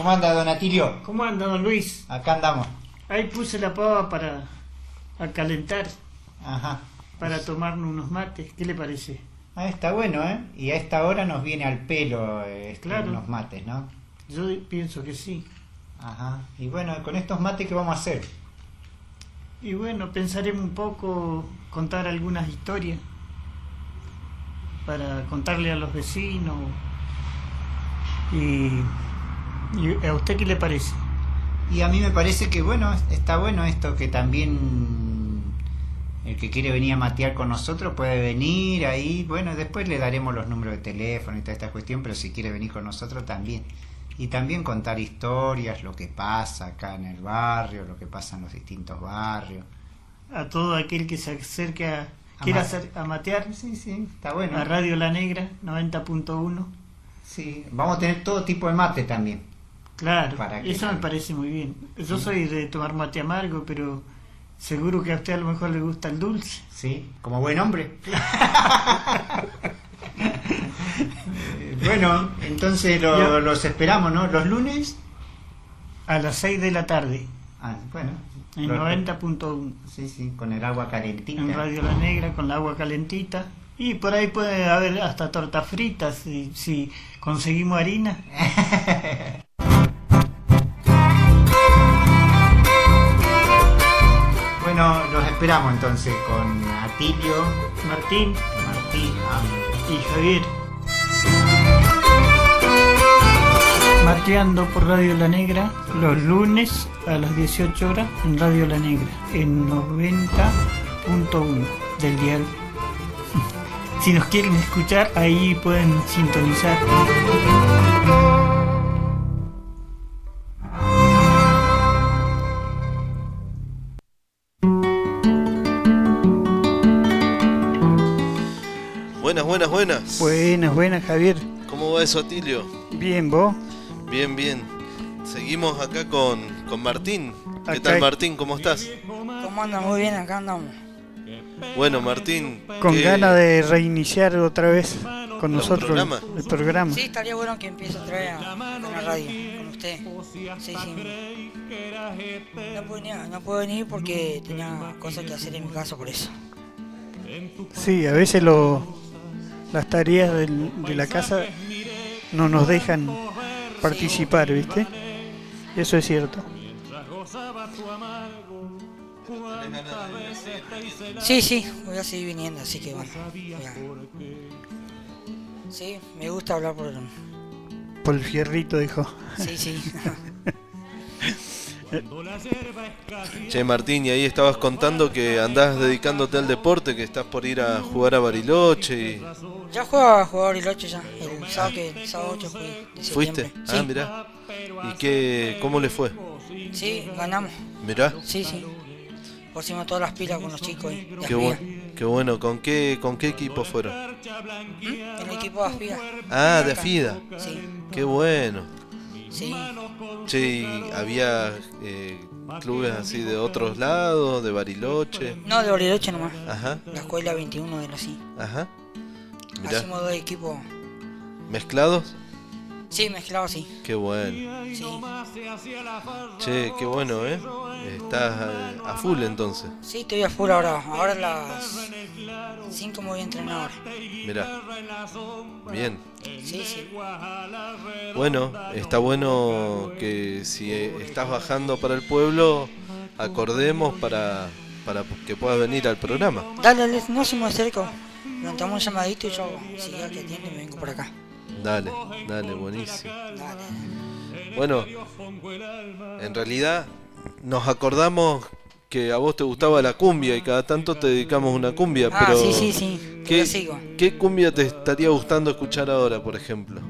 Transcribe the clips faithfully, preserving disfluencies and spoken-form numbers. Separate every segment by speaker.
Speaker 1: ¿Cómo anda, don Atilio?
Speaker 2: ¿Cómo anda, don Luis?
Speaker 1: Acá andamos.
Speaker 2: Ahí puse la pava para a calentar,
Speaker 1: Ajá.
Speaker 2: para tomarnos unos mates. ¿Qué le parece?
Speaker 1: Ah, está bueno, ¿eh? Y a esta hora nos viene al pelo eh,
Speaker 2: Claro.
Speaker 1: unos mates, ¿no?
Speaker 2: Yo pienso que sí.
Speaker 1: Ajá. Y bueno, con estos mates, ¿qué vamos a hacer?
Speaker 2: Y bueno, pensaremos un poco, contar algunas historias para contarle a los vecinos. Y, y ¿a usted qué le parece?
Speaker 1: Y a mí me parece que, bueno, está bueno esto, que también el que quiere venir a matear con nosotros puede venir ahí. Bueno, después le daremos los números de teléfono y toda esta cuestión, pero si quiere venir con nosotros también. Y también contar historias, lo que pasa acá en el barrio, lo que pasa en los distintos barrios.
Speaker 2: A todo aquel que se acerque a, quiera
Speaker 1: ma-
Speaker 2: hacer, a matear,
Speaker 1: Sí, sí, está bueno.
Speaker 2: a Radio La Negra noventa punto uno.
Speaker 1: Sí, vamos a tener todo tipo de mate también.
Speaker 2: Claro,
Speaker 1: Para que
Speaker 2: eso me
Speaker 1: nadie-
Speaker 2: parece muy bien. Yo
Speaker 1: Sí.
Speaker 2: soy de tomar mate amargo, pero seguro que a usted a lo mejor le gusta el dulce.
Speaker 1: Sí, como buen hombre. Eh, bueno, entonces lo-
Speaker 2: Yo-
Speaker 1: los esperamos, ¿no? Los lunes.
Speaker 2: A las seis de la tarde,
Speaker 1: Ah, bueno.
Speaker 2: en
Speaker 1: los-
Speaker 2: noventa punto uno,
Speaker 1: Sí, sí, con el agua calentita.
Speaker 2: en Radio La Negra, con la agua calentita. Y por ahí puede haber hasta tortas fritas, si, si conseguimos harina.
Speaker 1: Bueno, los esperamos entonces con Atilio,
Speaker 2: Martín
Speaker 1: Martín, ah,
Speaker 2: y Javier. Mateando por Radio La Negra los lunes a las dieciocho horas en Radio La Negra, en noventa punto uno del dial. Si nos quieren escuchar, ahí pueden sintonizar.
Speaker 3: Buenas, buenas, buenas.
Speaker 2: Buenas, buenas, Javier.
Speaker 3: ¿Cómo va eso, Atilio?
Speaker 2: Bien, ¿vos?
Speaker 3: Bien, bien. Seguimos acá con, con Martín. ¿Qué
Speaker 2: Acá
Speaker 3: tal,
Speaker 2: hay-
Speaker 3: Martín? ¿Cómo estás?
Speaker 4: ¿Cómo andan? Muy bien, acá andamos.
Speaker 3: Bueno, Martín.
Speaker 2: Con
Speaker 3: ¿qué-
Speaker 2: ganas de reiniciar otra vez con
Speaker 3: ¿Los
Speaker 2: nosotros
Speaker 3: programas?
Speaker 2: el programa.
Speaker 4: Sí, estaría bueno que empiece otra vez a, con la radio, con usted. Sí, sí. No puedo, venir, no puedo venir porque tenía cosas que hacer en mi casa por eso.
Speaker 2: Sí, a veces lo, las tareas del- de la casa no nos dejan participar, ¿viste? Eso es cierto.
Speaker 4: Sí, sí, voy a seguir viniendo, así que bueno. voy a- Sí, me gusta hablar por...
Speaker 2: Por el fierrito, dijo.
Speaker 4: Sí, sí.
Speaker 3: Che, Martín, y ahí estabas contando que andás dedicándote al deporte, que estás por ir a jugar a Bariloche y...
Speaker 4: Ya jugaba, jugaba Bariloche ya. El sábado, que, el sábado ocho fui de
Speaker 3: ¿Fuiste?
Speaker 4: septiembre.
Speaker 3: Ah,
Speaker 4: Sí,
Speaker 3: mirá. ¿Y qué, cómo le fue?
Speaker 4: sí, ganamos.
Speaker 3: Mirá.
Speaker 4: Sí, sí. Pusimos todas las pilas con los chicos y de
Speaker 3: Qué,
Speaker 4: Aspía.
Speaker 3: bu- qué bueno. ¿Con qué, ¿Con qué equipo fueron?
Speaker 4: ¿Mm? El equipo de Aspía.
Speaker 3: Ah, de Afida.
Speaker 4: Sí,
Speaker 3: Qué bueno.
Speaker 4: sí.
Speaker 3: Che, ¿y había eh, clubes así de otros lados, de Bariloche?
Speaker 4: No, de Bariloche nomás.
Speaker 3: Ajá,
Speaker 4: La escuela veintiuno de la C I.
Speaker 3: ajá. Mirá,
Speaker 4: Hacemos dos equipos.
Speaker 3: ¿mezclados?
Speaker 4: Sí, mezclados, sí.
Speaker 3: Qué bueno.
Speaker 4: Sí,
Speaker 3: Che, qué bueno, ¿eh? Estás eh, a full entonces.
Speaker 4: sí, estoy a full ahora. Ahora a las cinco me voy a entrenar ahora.
Speaker 3: Mirá. Bien.
Speaker 4: Sí, sí.
Speaker 3: Bueno, está bueno que si eh, estás bajando para el pueblo, acordemos para, para que puedas venir al programa.
Speaker 4: Dale, dale, no se me acerco. Levantamos un llamadito y yo, si ya que atiende, me vengo por acá.
Speaker 3: Dale, dale, buenísimo.
Speaker 4: Dale.
Speaker 3: Bueno, en realidad nos acordamos que a vos te gustaba la cumbia y cada tanto te dedicamos una cumbia,
Speaker 4: Ah,
Speaker 3: pero
Speaker 4: sí, sí, sí.
Speaker 3: ¿qué,
Speaker 4: Yo sigo.
Speaker 3: ¿qué cumbia te estaría gustando escuchar ahora, por ejemplo?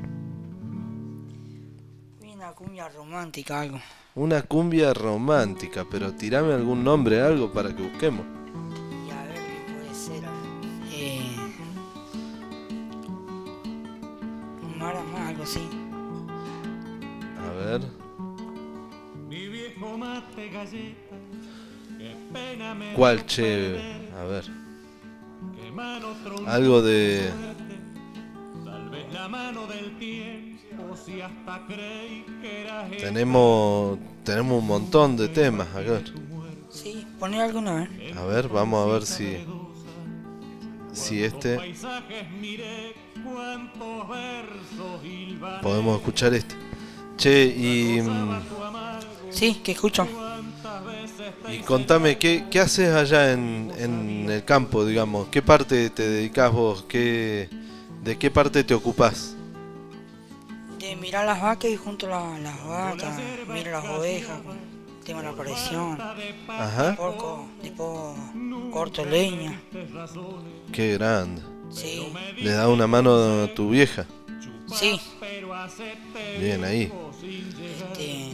Speaker 4: Una cumbia romántica, algo.
Speaker 3: Una cumbia romántica, pero tirame algún nombre, algo para que busquemos.
Speaker 4: Y a ver qué puede ser. Eh. Marama, algo así.
Speaker 3: A ver. ¿Cuál, che? A ver. Algo de... Tenemos, tenemos un montón de temas acá.
Speaker 4: Sí, poné alguna, ¿eh?
Speaker 3: A ver, vamos a ver si, si este... Podemos escuchar este. Che, y...
Speaker 4: Sí, que escucho.
Speaker 3: Y contame, ¿qué, qué haces allá en, en el campo, digamos? ¿Qué parte te dedicás vos? ¿Qué, ¿De qué parte te ocupás?
Speaker 4: De mirar las vacas y junto la, las vacas, miro las ovejas, tengo la presión,
Speaker 3: Ajá.
Speaker 4: porco, tipo corto leña.
Speaker 3: Qué grande.
Speaker 4: Sí,
Speaker 3: ¿Le da una mano a tu vieja?
Speaker 4: sí,
Speaker 3: Bien, ahí.
Speaker 4: este,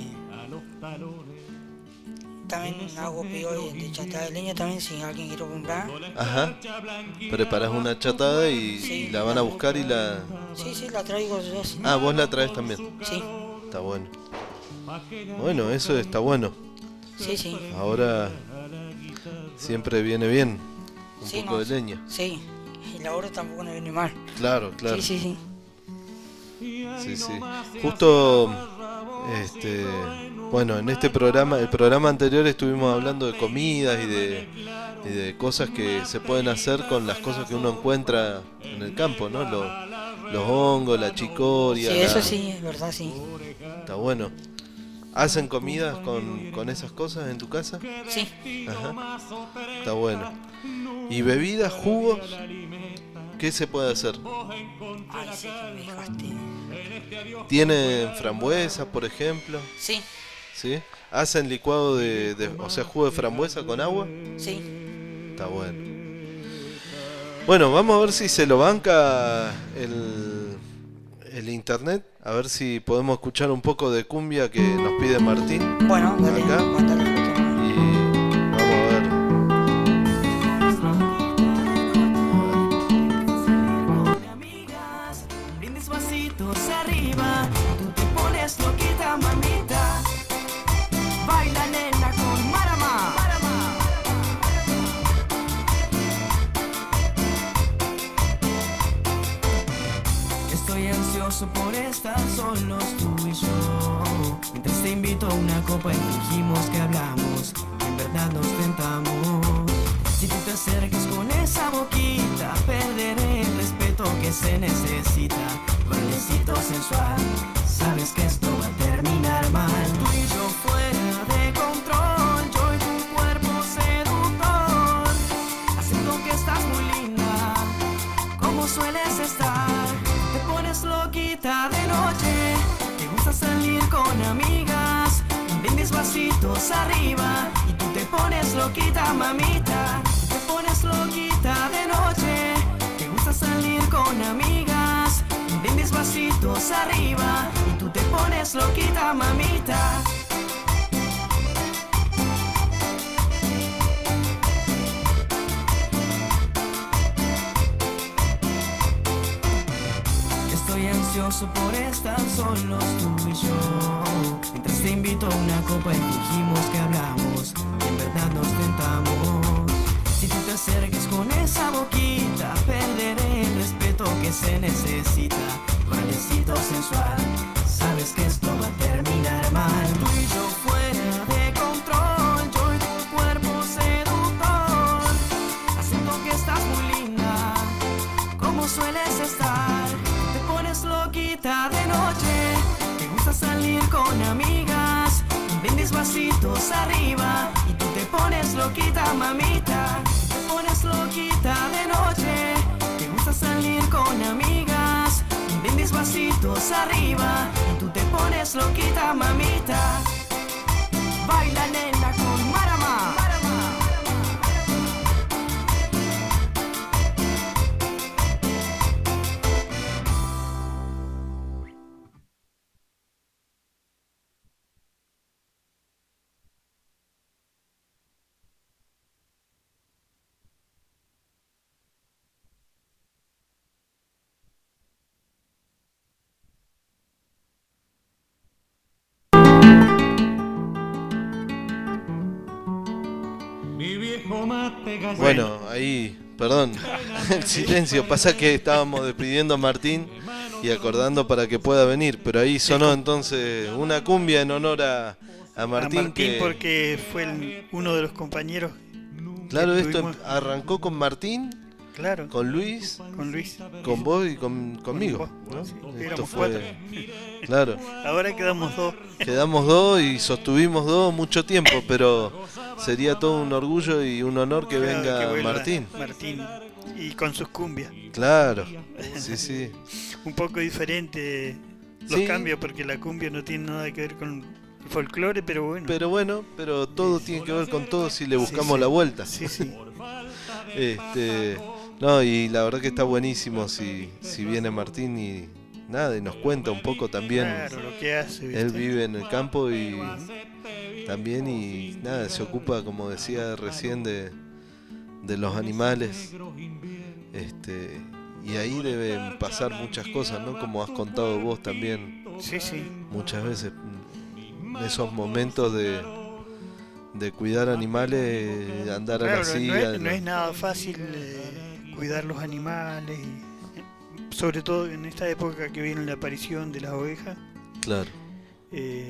Speaker 4: también hago pedido de, de chatada de leña también si alguien quiere comprar.
Speaker 3: Ajá. Preparás una chatada y,
Speaker 4: Sí.
Speaker 3: y la van a buscar y la...
Speaker 4: Sí, sí, la traigo yo, sí.
Speaker 3: Ah, vos la traes también.
Speaker 4: Sí,
Speaker 3: Está bueno. Bueno, eso está bueno.
Speaker 4: sí, sí.
Speaker 3: Ahora siempre viene bien un
Speaker 4: Sí,
Speaker 3: poco
Speaker 4: no,
Speaker 3: de leña.
Speaker 4: Sí, y la hora tampoco no viene mal.
Speaker 3: Claro, claro.
Speaker 4: Sí, sí, sí.
Speaker 3: Sí, sí. Justo, este, bueno, en este programa, el programa anterior estuvimos hablando de comidas y de, y de cosas que se pueden hacer con las cosas que uno encuentra en el campo, ¿no? Los, los hongos, la chicoria.
Speaker 4: Sí,
Speaker 3: la-
Speaker 4: eso sí, es verdad, sí.
Speaker 3: Está bueno. ¿Hacen comidas con, con esas cosas en tu casa?
Speaker 4: Sí,
Speaker 3: Ajá. Está bueno. ¿Y bebidas, jugos? ¿Qué se puede hacer?
Speaker 4: ay, sí que me dejaste.
Speaker 3: ¿Tienen frambuesas, por ejemplo?
Speaker 4: Sí,
Speaker 3: ¿Sí? ¿Hacen licuado de, de- o sea, jugo de frambuesa con agua?
Speaker 4: sí.
Speaker 3: Está bueno. Bueno, vamos a ver si se lo banca el, el internet. A ver si podemos escuchar un poco de cumbia que nos pide Martín.
Speaker 4: Bueno, dale,
Speaker 3: Acá.
Speaker 4: mandale foto.
Speaker 3: Y vamos a ver.
Speaker 5: Amigas, brindis vasitos arriba, tú te pones loquita, mamita. Baila nena con Marama. Estoy ansioso por estar solos tú y yo. Mientras te invito a una copa y fingimos que hablamos, en verdad nos tentamos. Si tú te acercas con esa boquita, perderé el respeto que se necesita. Bailecito sensual, sabes que esto va a terminar mal. Tú y yo fuera de control, yo y tu cuerpo seductor. Acepto que estás muy linda, como sueles estar. Te pones loquita de noche, te gusta salir con amigas. Brindis vasitos arriba y tú te pones loquita, mamita. Te pones loquita de noche, te gusta salir con amigas. Brindis vasitos arriba y tú te pones loquita, mamita. Estoy ansioso por estar solos tú y yo. Mientras te invito a una copa y fingimos que hablamos, en verdad nos tentamos. Si tú te acercas con esa boquita, perderé el respeto que se necesita. Bailecito sensual, sabes que esto va a terminar mal. Tú y yo fuera de control, yo y tu cuerpo seductor. Acepto que estás muy linda, como sueles estar. Te pones loquita de noche, te gusta salir con amigas. Brindis vasitos arriba y tú te pones loquita, mamita. Te pones loquita de noche, te gusta salir con amigas. Brindis vasitos arriba y tú te pones loquita, mamita. Baila nena con Marama.
Speaker 3: Bueno, ahí, perdón, el silencio. Pasa que estábamos despidiendo a Martín y acordando para que pueda venir. Pero ahí sonó entonces una cumbia en honor a, a Martín.
Speaker 2: A Martín
Speaker 3: que,
Speaker 2: porque fue el, uno de los compañeros.
Speaker 3: Claro,
Speaker 2: que
Speaker 3: esto
Speaker 2: tuvimos-
Speaker 3: arrancó con Martín,
Speaker 2: Claro,
Speaker 3: con Luis,
Speaker 2: con Luis.
Speaker 3: con vos y con, conmigo,
Speaker 2: vos,
Speaker 3: ¿no?
Speaker 2: sí,
Speaker 3: Esto
Speaker 2: éramos
Speaker 3: fue,
Speaker 2: cuatro.
Speaker 3: claro,
Speaker 2: Ahora quedamos dos.
Speaker 3: quedamos dos y sostuvimos dos mucho tiempo, pero sería todo un orgullo y un honor que
Speaker 2: Claro,
Speaker 3: venga
Speaker 2: que vuelva
Speaker 3: Martín.
Speaker 2: Martín. Y con sus cumbias.
Speaker 3: Claro, sí, sí.
Speaker 2: Un poco diferente los
Speaker 3: Sí.
Speaker 2: cambios porque la cumbia no tiene nada que ver con el folclore, pero bueno.
Speaker 3: Pero bueno, pero todo tiene que ver con todo si le
Speaker 2: Sí,
Speaker 3: buscamos
Speaker 2: sí.
Speaker 3: la vuelta.
Speaker 2: Sí, sí.
Speaker 3: Este, no, y la verdad que está buenísimo si, si viene Martín y nada, y nos cuenta un poco también.
Speaker 2: Claro, lo que hace, ¿viste?
Speaker 3: Él vive en el campo y también y nada, se ocupa, como decía recién, de, de los animales. Este, y ahí deben pasar muchas cosas, ¿no? Como has contado vos también
Speaker 2: Sí, sí.
Speaker 3: muchas veces, esos momentos de, de cuidar animales, andar a
Speaker 2: Claro,
Speaker 3: la
Speaker 2: no,
Speaker 3: silla.
Speaker 2: es, no es nada fácil eh, cuidar los animales, y, eh, sobre todo en esta época que viene la aparición de las ovejas.
Speaker 3: Claro,
Speaker 2: eh,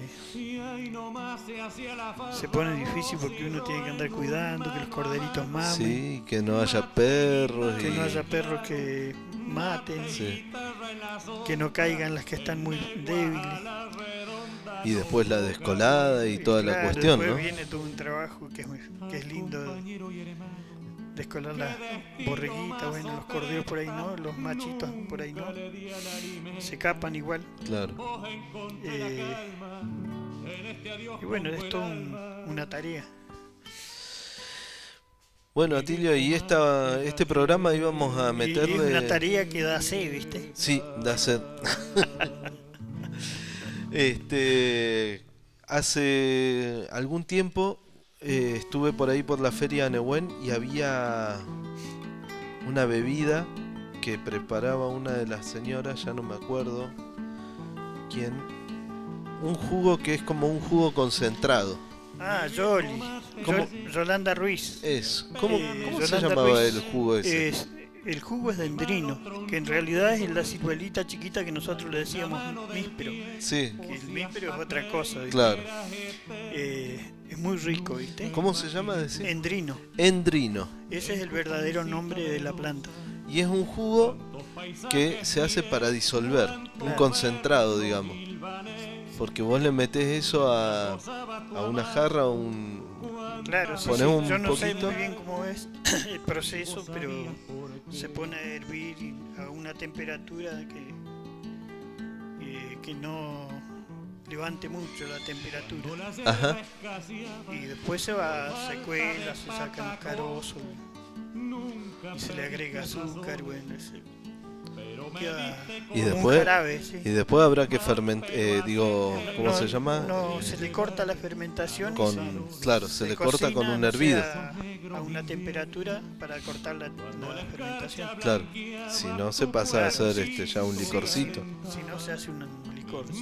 Speaker 2: se pone difícil porque uno tiene que andar cuidando que los corderitos mamen,
Speaker 3: sí, que no haya perros.
Speaker 2: que
Speaker 3: y,
Speaker 2: no haya perros que maten,
Speaker 3: sí.
Speaker 2: que no caigan las que están muy débiles.
Speaker 3: Y después la descolada y toda la
Speaker 2: Claro,
Speaker 3: cuestión,
Speaker 2: después
Speaker 3: ¿no?
Speaker 2: viene todo un trabajo que es, muy- que es lindo, descolar las borreguitas, bueno, los corderos por ahí no, los machitos por ahí no, se capan igual.
Speaker 3: Claro.
Speaker 2: eh, y bueno, es todo un- una tarea.
Speaker 3: Bueno, Atilio, y esta, este programa íbamos a
Speaker 2: Y es una
Speaker 3: meterle...
Speaker 2: tarea que da sed, ¿viste?
Speaker 3: Sí, da sed. Este, hace algún tiempo eh, estuve por ahí por la feria de Nehuen y había una bebida que preparaba una de las señoras, ya no me acuerdo quién, un jugo que es como un jugo concentrado.
Speaker 2: Ah, Yoli,
Speaker 3: ¿Cómo?
Speaker 2: Yol- Yolanda Ruiz.
Speaker 3: Es, ¿cómo,
Speaker 2: Eh,
Speaker 3: cómo se
Speaker 2: Yolanda
Speaker 3: llamaba
Speaker 2: Ruiz
Speaker 3: el jugo ese?
Speaker 2: Es, el jugo es dendrino, que en realidad es la ciruelita chiquita que nosotros le decíamos míspero.
Speaker 3: Sí,
Speaker 2: Que el míspero es otra cosa, ¿viste?
Speaker 3: claro.
Speaker 2: Eh, es muy rico, ¿viste?
Speaker 3: ¿Cómo se llama? Decir?
Speaker 2: Endrino.
Speaker 3: Endrino.
Speaker 2: Ese es el verdadero nombre de la planta.
Speaker 3: Y es un jugo que se hace para disolver, un concentrado, digamos. Porque vos le metés eso a, a una jarra o un...
Speaker 2: Claro, sí, sí.
Speaker 3: Ponemos un
Speaker 2: Yo no sé
Speaker 3: poquito.
Speaker 2: muy bien cómo es el proceso, pero se pone a hervir a una temperatura que, eh, que no levante mucho la temperatura.
Speaker 3: Ajá,
Speaker 2: Y después se va, se cuela, se sacan los carozos y se le agrega azúcar, bueno, se queda
Speaker 3: Y
Speaker 2: como
Speaker 3: después-
Speaker 2: un jarabe, sí.
Speaker 3: y después habrá que fermentar, eh, digo, ¿cómo
Speaker 2: No,
Speaker 3: se llama?
Speaker 2: No, se le corta la fermentación y
Speaker 3: Con,
Speaker 2: se,
Speaker 3: claro, se le corta con
Speaker 2: cocina,
Speaker 3: un
Speaker 2: no
Speaker 3: hervido.
Speaker 2: sea, a una temperatura para cortar la, la- la fermentación.
Speaker 3: Claro, si no se pasa a hacer este ya un licorcito.
Speaker 2: Si no se hace un licor. sí.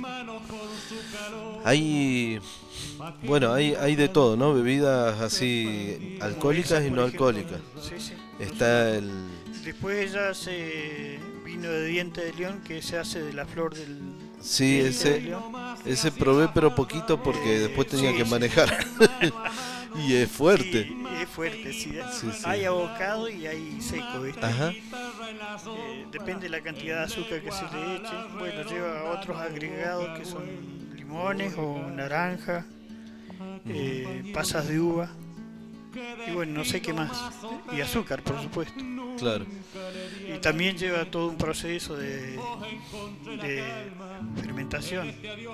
Speaker 3: Hay, bueno, hay, hay de todo, ¿no? Bebidas así alcohólicas y no alcohólicas.
Speaker 2: Sí, sí.
Speaker 3: Está el,
Speaker 2: Después ella hace vino de diente de león que se hace de la flor del
Speaker 3: sí,
Speaker 2: diente de
Speaker 3: ese,
Speaker 2: león.
Speaker 3: ese probé pero poquito porque después tenía
Speaker 2: Sí,
Speaker 3: que
Speaker 2: sí.
Speaker 3: manejar. Y es fuerte.
Speaker 2: Sí, es fuerte, sí.
Speaker 3: Sí, sí.
Speaker 2: Hay abocado y hay seco, ¿viste?
Speaker 3: Ajá,
Speaker 2: Eh, depende de la cantidad de azúcar que se le eche. Bueno, lleva otros agregados que son limones o naranja, eh, pasas de uva y bueno, no sé qué más. Y azúcar, por supuesto.
Speaker 3: claro.
Speaker 2: Y también lleva todo un proceso de, de fermentación.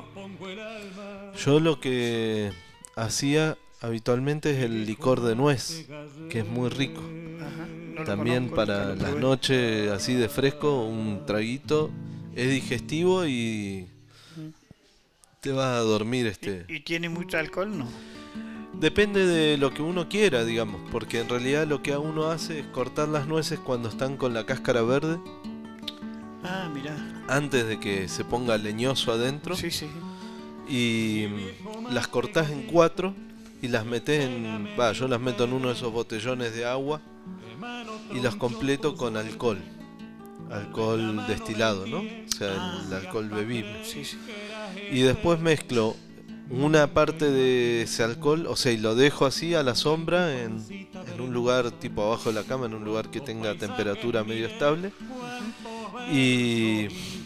Speaker 3: Yo lo que hacía habitualmente es el licor de nuez, que es muy rico.
Speaker 2: Ajá, no lo
Speaker 3: También
Speaker 2: conozco,
Speaker 3: para
Speaker 2: nunca lo
Speaker 3: las
Speaker 2: probé.
Speaker 3: noches así de fresco, un traguito, es digestivo y te vas a dormir este.
Speaker 2: ¿Y, y tiene mucho alcohol? No.
Speaker 3: Depende de lo que uno quiera, digamos, porque en realidad lo que uno hace es cortar las nueces cuando están con la cáscara verde,
Speaker 2: Ah, mirá.
Speaker 3: antes de que se ponga leñoso adentro,
Speaker 2: Sí, sí.
Speaker 3: y mm, las cortás en cuatro y las metés en, va, yo las meto en uno de esos botellones de agua y las completo con alcohol, alcohol destilado, ¿no? sea,
Speaker 2: Ah,
Speaker 3: el alcohol bebible.
Speaker 2: Sí, sí.
Speaker 3: Y después mezclo una parte de ese alcohol, o sea, y lo dejo así a la sombra en, en un lugar tipo abajo de la cama, en un lugar que tenga temperatura medio estable. Y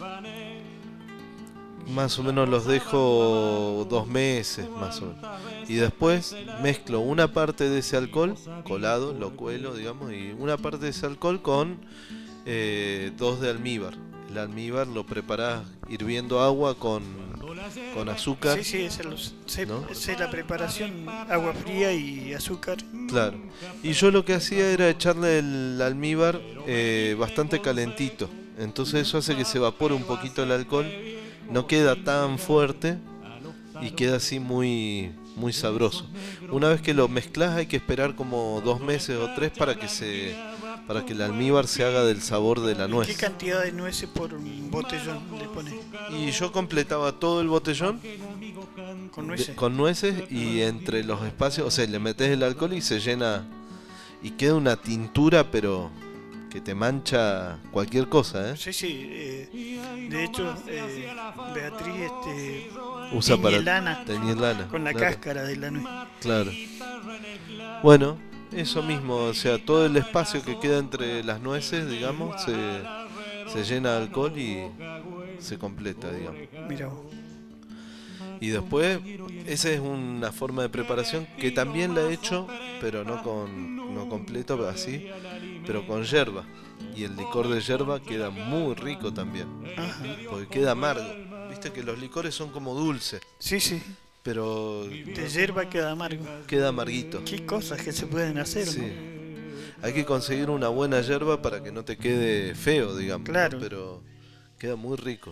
Speaker 3: más o menos los dejo dos meses, más o menos. Y después mezclo una parte de ese alcohol, colado, lo cuelo, digamos, y una parte de ese alcohol con eh, dos de almíbar. El almíbar lo preparás hirviendo agua con, con azúcar.
Speaker 2: Sí, sí, esa es, sé,
Speaker 3: ¿no?
Speaker 2: sé la preparación, agua fría y azúcar.
Speaker 3: Claro. Y yo lo que hacía era echarle el almíbar eh, bastante calentito. Entonces eso hace que se evapore un poquito el alcohol. No queda tan fuerte y queda así muy, muy sabroso. Una vez que lo mezclas hay que esperar como dos meses o tres para que se, para que el almíbar se haga del sabor de la nuez.
Speaker 2: ¿Qué cantidad de nueces por un botellón le pones?
Speaker 3: Y yo completaba todo el botellón
Speaker 2: Con
Speaker 3: de-
Speaker 2: nueces.
Speaker 3: con nueces y entre los espacios, o sea, le metes el alcohol y se llena y queda una tintura, pero que te mancha cualquier cosa, ¿eh?
Speaker 2: Sí, sí. Eh, de hecho, eh, Beatriz este,
Speaker 3: Usa
Speaker 2: tiñe
Speaker 3: para
Speaker 2: lana
Speaker 3: teñir lana.
Speaker 2: con la
Speaker 3: claro,
Speaker 2: cáscara de la nuez.
Speaker 3: Claro. Bueno, eso mismo, o sea, todo el espacio que queda entre las nueces, digamos, se, se llena de alcohol y se completa, digamos.
Speaker 2: Mira vos.
Speaker 3: Y después, esa es una forma de preparación que también la he hecho, pero no con no completo, así, pero con yerba. Y el licor de yerba queda muy rico también,
Speaker 2: Ajá.
Speaker 3: porque queda amargo. Viste que los licores son como dulces,
Speaker 2: Sí, sí.
Speaker 3: pero
Speaker 2: De hierba queda amargo.
Speaker 3: queda amarguito.
Speaker 2: Qué cosas que se pueden hacer,
Speaker 3: Sí.
Speaker 2: ¿no?
Speaker 3: Hay que conseguir una buena yerba para que no te quede feo, digamos. ¿no?
Speaker 2: Claro.
Speaker 3: Pero queda muy rico.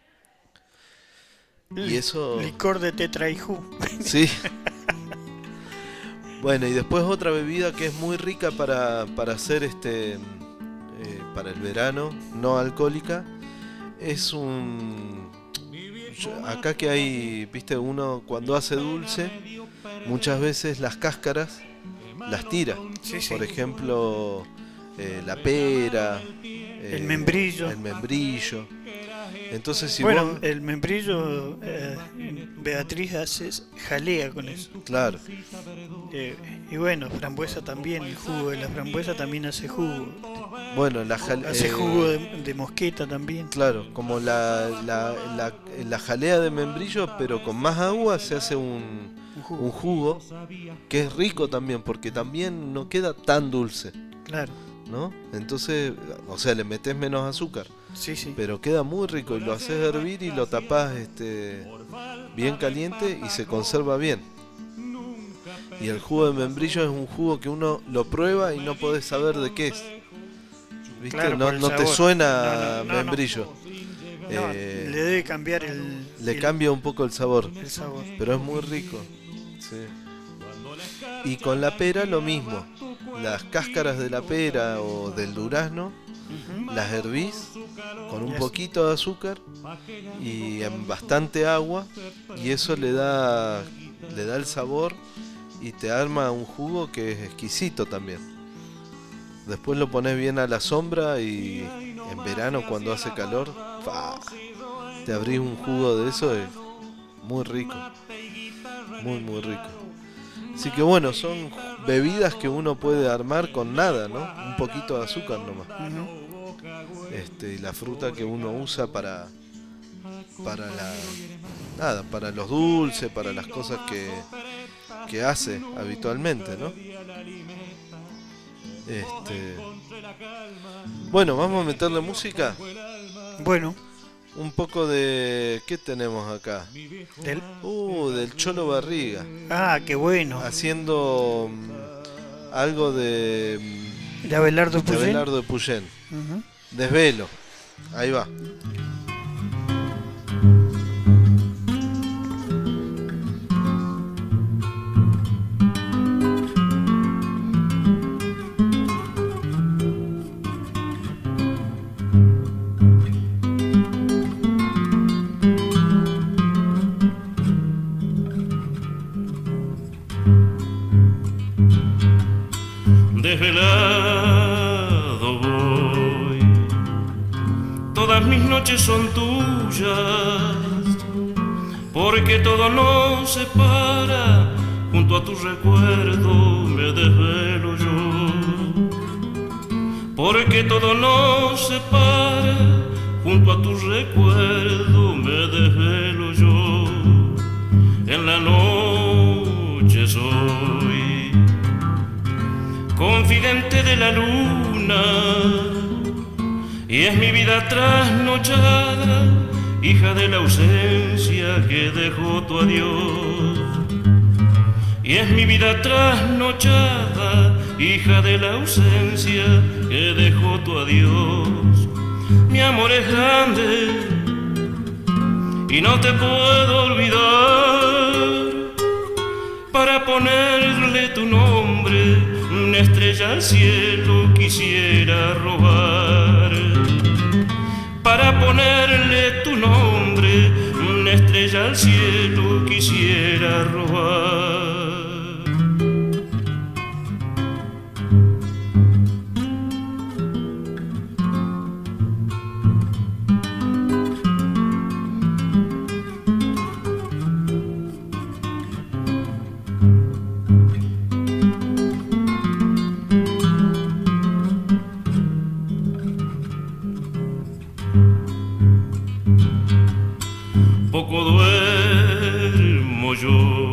Speaker 3: Y eso...
Speaker 2: Licor de tetraijú.
Speaker 3: Sí. Bueno, y después otra bebida que es muy rica para, para hacer este... eh, para el verano, no alcohólica, es un... yo- acá que hay, viste, uno cuando hace dulce, muchas veces las cáscaras las tira.
Speaker 2: Sí, sí.
Speaker 3: Por ejemplo, eh, la pera,
Speaker 2: El
Speaker 3: eh,
Speaker 2: membrillo.
Speaker 3: el membrillo. Entonces, si
Speaker 2: bueno,
Speaker 3: vos,
Speaker 2: el membrillo, eh, Beatriz hace jalea con eso.
Speaker 3: claro,
Speaker 2: Eh, y bueno, frambuesa también, el jugo de la frambuesa también hace jugo.
Speaker 3: bueno, la jal-
Speaker 2: Hace
Speaker 3: eh,
Speaker 2: jugo de, de mosqueta también.
Speaker 3: claro, como la, la, la, la jalea de membrillo, pero con más agua se hace un,
Speaker 2: Un jugo.
Speaker 3: un jugo que es rico también, porque también no queda tan dulce,
Speaker 2: Claro.
Speaker 3: ¿no? Entonces, o sea, le metes menos azúcar,
Speaker 2: Sí, sí.
Speaker 3: pero queda muy rico y lo haces hervir y lo tapás este, bien caliente y se conserva bien. Y el jugo de membrillo es un jugo que uno lo prueba y no podés saber de qué es. ¿Viste?
Speaker 2: Claro,
Speaker 3: no
Speaker 2: por el
Speaker 3: no te
Speaker 2: sabor.
Speaker 3: suena
Speaker 2: No, no, no, no.
Speaker 3: membrillo.
Speaker 2: No,
Speaker 3: Eh,
Speaker 2: le debe cambiar el,
Speaker 3: le
Speaker 2: el-
Speaker 3: cambia un poco el sabor,
Speaker 2: el sabor.
Speaker 3: pero es muy rico. Sí. Y con la pera lo mismo. Las cáscaras de la pera o del durazno
Speaker 2: Ujú.
Speaker 3: las hervís con un
Speaker 2: Yes.
Speaker 3: poquito de azúcar y en bastante agua, y eso le da le da el sabor y te arma un jugo que es exquisito también. Después lo pones bien a la sombra y en verano cuando hace calor, ¡fa! Te abrís un jugo de eso, es muy rico, muy muy rico. Así que bueno, son bebidas que uno puede armar con nada, ¿no? Un poquito de azúcar nomás.
Speaker 2: Ujú.
Speaker 3: Este, y la fruta que uno usa para para la nada, para los dulces, para las cosas que que hace habitualmente, ¿no? Este, bueno, vamos a meterle música,
Speaker 2: Bueno,
Speaker 3: un poco de ¿qué tenemos acá?
Speaker 2: del...
Speaker 3: Uh, del Cholo Barriga,
Speaker 2: Ah, qué bueno.
Speaker 3: haciendo mm, algo de, mm,
Speaker 2: De Abelardo
Speaker 3: de
Speaker 2: Puyén.
Speaker 3: Abelardo de Puyén.
Speaker 2: Ujú.
Speaker 3: Desvelo. Ahí va.
Speaker 6: Desvelado voy, todas mis noches son porque todo nos separa, junto a tu recuerdo me desvelo yo. Porque todo nos separa, junto a tu recuerdo me desvelo yo. En la noche soy confidente de la luna, y es mi vida trasnochada, hija de la ausencia que dejó tu adiós. Y es mi vida trasnochada, hija de la ausencia que dejó tu adiós. Mi amor es grande y no te puedo olvidar. Para ponerle tu nombre, una estrella al cielo quisiera robar. Para ponerle tu nombre, una estrella al cielo quisiera robar. Poco duermo yo,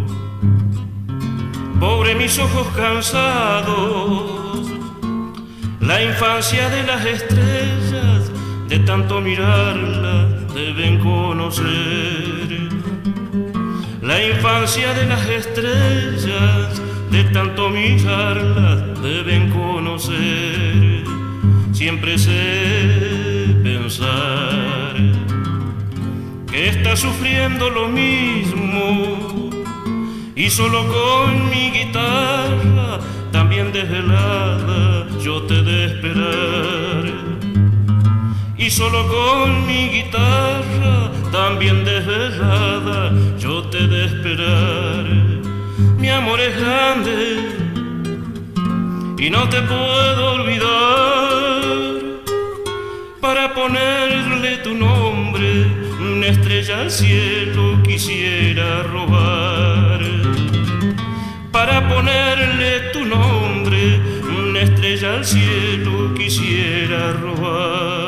Speaker 6: pobre mis ojos cansados, la infancia de las estrellas, de tanto mirarlas deben conocer. La infancia de las estrellas, de tanto mirarlas deben conocer. Siempre sé pensar que está sufriendo lo mismo, y solo con mi guitarra, también desvelada, yo te de esperar. Y solo con mi guitarra, también desvelada, yo te de esperar. Mi amor es grande y no te puedo olvidar. Para ponerle tu nombre, una estrella al cielo quisiera robar. Para ponerle tu nombre, una estrella al cielo quisiera robar.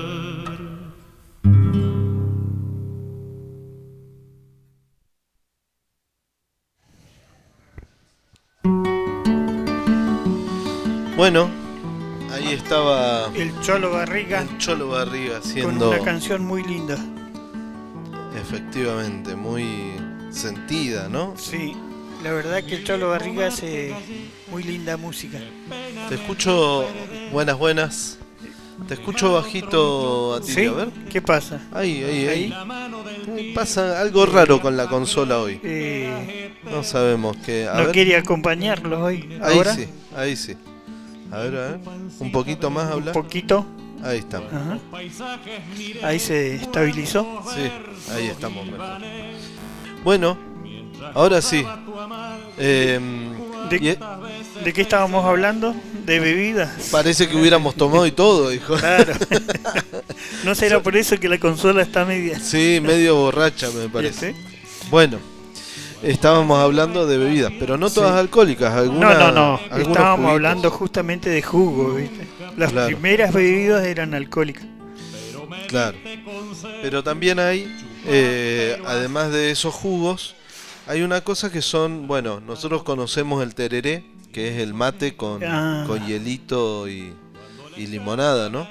Speaker 3: Bueno, ahí estaba
Speaker 2: El Cholo Barriga
Speaker 3: el Cholo Barriga
Speaker 2: con
Speaker 3: haciendo,
Speaker 2: una canción muy linda.
Speaker 3: efectivamente, muy sentida, ¿no?
Speaker 2: Sí, la verdad que el Cholo Barriga hace muy linda música.
Speaker 3: Te escucho, buenas, buenas. Te escucho bajito a ti,
Speaker 2: ¿Sí?
Speaker 3: a ver.
Speaker 2: ¿Qué pasa?
Speaker 3: Ahí, ahí, ahí. Ahí pasa algo raro con la consola hoy.
Speaker 2: Eh,
Speaker 3: No sabemos qué. A
Speaker 2: no
Speaker 3: ver.
Speaker 2: quería acompañarlos hoy.
Speaker 3: Ahí
Speaker 2: Ahora,
Speaker 3: sí, ahí sí. A ver, a ver. Un poquito más
Speaker 2: un
Speaker 3: habla.
Speaker 2: poquito.
Speaker 3: Ahí estamos.
Speaker 2: Ajá. Ahí se estabilizó.
Speaker 3: Sí, ahí estamos mejor. Bueno, ahora sí. Eh,
Speaker 2: ¿De,
Speaker 3: y-
Speaker 2: ¿De qué estábamos hablando? ¿De bebidas?
Speaker 3: parece que hubiéramos tomado y todo, hijo.
Speaker 2: Claro. ¿No será por eso que la consola está media?
Speaker 3: Sí, medio borracha me parece.
Speaker 2: ¿Sí?
Speaker 3: Bueno, estábamos hablando de bebidas, pero no todas
Speaker 2: Sí.
Speaker 3: alcohólicas.
Speaker 2: No,
Speaker 3: Alguna,
Speaker 2: no, no.
Speaker 3: algunos
Speaker 2: Estábamos
Speaker 3: juguitos.
Speaker 2: hablando justamente de jugo, ¿viste? Las
Speaker 3: Claro.
Speaker 2: primeras bebidas eran alcohólicas.
Speaker 3: Claro. Pero también hay, eh, además de esos jugos, hay una cosa que son, bueno, nosotros conocemos el tereré, que es el mate con,
Speaker 2: Ah.
Speaker 3: con hielito y, y limonada, ¿no?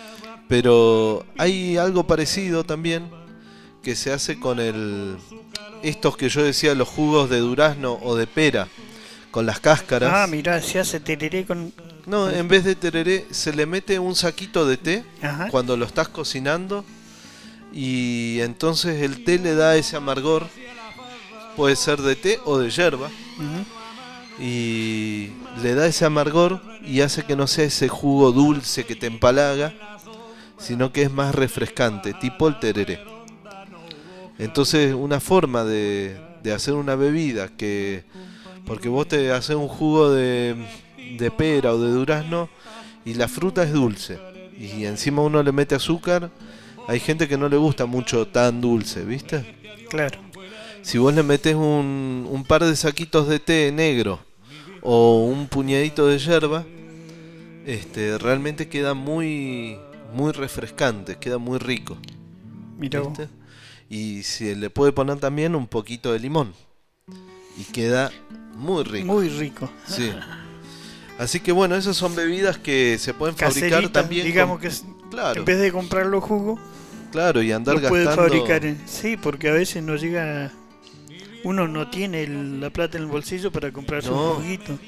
Speaker 3: Pero hay algo parecido también que se hace con el estos que yo decía, los jugos de durazno o de pera, con las cáscaras.
Speaker 2: Ah, mirá, se hace tereré con...
Speaker 3: No, en vez de tereré se le mete un saquito de té
Speaker 2: Ajá.
Speaker 3: cuando lo estás cocinando, y entonces el té le da ese amargor, puede ser de té o de yerba,
Speaker 2: Ujú.
Speaker 3: y le da ese amargor y hace que no sea ese jugo dulce que te empalaga, sino que es más refrescante, tipo el tereré. Entonces una forma de, de hacer una bebida que, porque vos te haces un jugo de, de pera o de durazno y la fruta es dulce y encima uno le mete azúcar, hay gente que no le gusta mucho tan dulce, ¿viste?
Speaker 2: Claro.
Speaker 3: Si vos le metés un, un par de saquitos de té negro o un puñadito de yerba, este, realmente queda muy, muy refrescante, queda muy rico.
Speaker 2: Mirá vos.
Speaker 3: ¿Viste? Y se le puede poner también un poquito de limón y queda muy rico.
Speaker 2: Muy rico.
Speaker 3: Sí. Así que bueno, esas son bebidas que se pueden fabricar
Speaker 2: Caseritas,
Speaker 3: también.
Speaker 2: digamos
Speaker 3: con-
Speaker 2: que es-
Speaker 3: Claro,
Speaker 2: en vez de comprar los jugos,
Speaker 3: claro, y andar
Speaker 2: lo puede
Speaker 3: gastando.
Speaker 2: fabricar. En... Sí, porque a veces no llega... Uno no tiene el- la plata en el bolsillo para comprarse
Speaker 3: No.
Speaker 2: un juguito.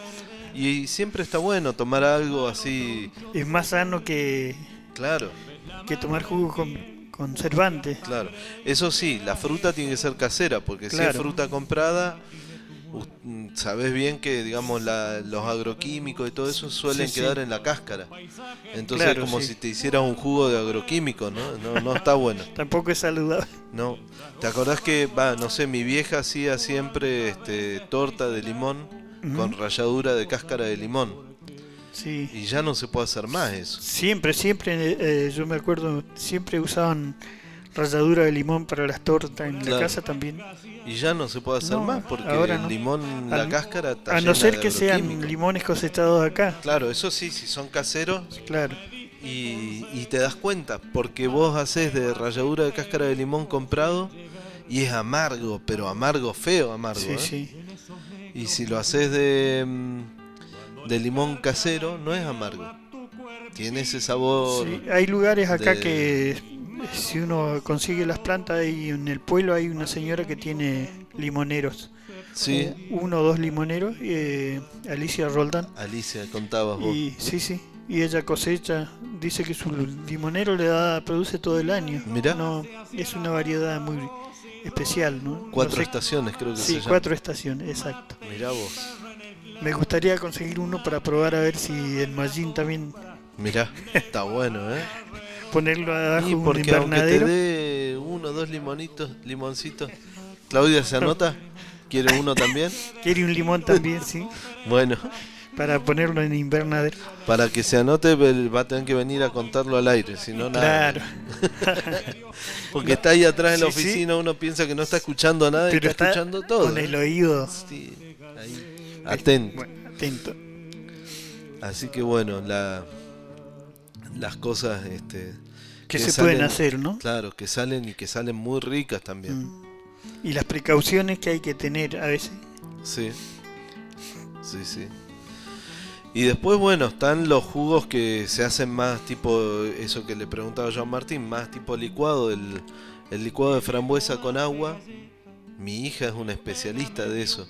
Speaker 3: Y siempre está bueno tomar algo así,
Speaker 2: Es más sano que,
Speaker 3: claro,
Speaker 2: que tomar jugo con conservantes.
Speaker 3: claro. Eso sí, la fruta tiene que ser casera, porque si es
Speaker 2: Claro.
Speaker 3: fruta comprada, u- sabés bien que, digamos, la- los agroquímicos y todo eso suelen
Speaker 2: Sí, sí.
Speaker 3: quedar en la cáscara. Entonces
Speaker 2: Claro,
Speaker 3: como
Speaker 2: sí.
Speaker 3: si te hicieras un jugo de agroquímico, ¿no? No, no está bueno.
Speaker 2: Tampoco es saludable.
Speaker 3: No. ¿Te acordás que, va, no sé, mi vieja hacía siempre este, torta de limón
Speaker 2: Ujú.
Speaker 3: con ralladura de cáscara de limón?
Speaker 2: Sí.
Speaker 3: Y ya no se puede hacer más eso.
Speaker 2: Siempre, siempre, eh, yo me acuerdo, siempre usaban ralladura de limón para las tortas en
Speaker 3: Claro.
Speaker 2: la casa también.
Speaker 3: Y ya no se puede hacer
Speaker 2: No,
Speaker 3: más porque
Speaker 2: ahora
Speaker 3: el
Speaker 2: no.
Speaker 3: limón, la
Speaker 2: Al-
Speaker 3: cáscara está
Speaker 2: A no
Speaker 3: llena
Speaker 2: ser
Speaker 3: de
Speaker 2: que sean
Speaker 3: agroquímicos.
Speaker 2: limones cosechados acá.
Speaker 3: Claro, eso sí, si son caseros
Speaker 2: Claro.
Speaker 3: y, y te das cuenta, porque vos haces de ralladura de cáscara de limón comprado y es amargo, pero amargo, feo amargo.
Speaker 2: Sí,
Speaker 3: ¿eh?
Speaker 2: sí.
Speaker 3: Y si lo haces de, mm, de limón casero, no es amargo. Tiene ese sabor.
Speaker 2: Sí, hay lugares acá
Speaker 3: de-
Speaker 2: que si uno consigue las plantas y en el pueblo hay una señora que tiene limoneros.
Speaker 3: Sí,
Speaker 2: Uno o dos limoneros, eh, Alicia Roldán.
Speaker 3: Alicia, contabas vos.
Speaker 2: Y sí, sí. Y ella cosecha, dice que su limonero le da, produce todo el año.
Speaker 3: Mirá.
Speaker 2: No, es una variedad muy especial, ¿no?
Speaker 3: Cuatro
Speaker 2: No sé-
Speaker 3: estaciones creo que se
Speaker 2: Sí,
Speaker 3: llama.
Speaker 2: cuatro estaciones, exacto.
Speaker 3: Mirá vos.
Speaker 2: Me gustaría conseguir uno para probar a ver si el Mallín también
Speaker 3: Mirá, está bueno, ¿eh?
Speaker 2: ponerlo abajo
Speaker 3: Y
Speaker 2: de un
Speaker 3: porque aunque te
Speaker 2: invernadero.
Speaker 3: dé uno o dos limonitos, limoncitos. Claudia se anota. ¿Quiere uno también?
Speaker 2: Quiere un limón también, sí,
Speaker 3: Bueno,
Speaker 2: para ponerlo en invernadero.
Speaker 3: para que se anote va a tener que venir a contarlo al aire, si no nada.
Speaker 2: Claro.
Speaker 3: Porque está ahí atrás en la
Speaker 2: Sí, sí.
Speaker 3: oficina, uno piensa que no está escuchando nada y
Speaker 2: Pero
Speaker 3: está,
Speaker 2: está
Speaker 3: escuchando todo.
Speaker 2: con el oído
Speaker 3: Sí, ahí, atento.
Speaker 2: bueno, atento.
Speaker 3: Así que bueno, la, las cosas este,
Speaker 2: Que se
Speaker 3: salen-
Speaker 2: pueden hacer, ¿no?
Speaker 3: Claro, que salen y que salen muy ricas también.
Speaker 2: Mm. Y las precauciones que hay que tener a veces.
Speaker 3: Sí, sí, sí. Y después, bueno, están los jugos que se hacen más tipo, eso que le preguntaba yo a Martín, más tipo licuado, el, el licuado de frambuesa con agua. Mi hija es una especialista de eso.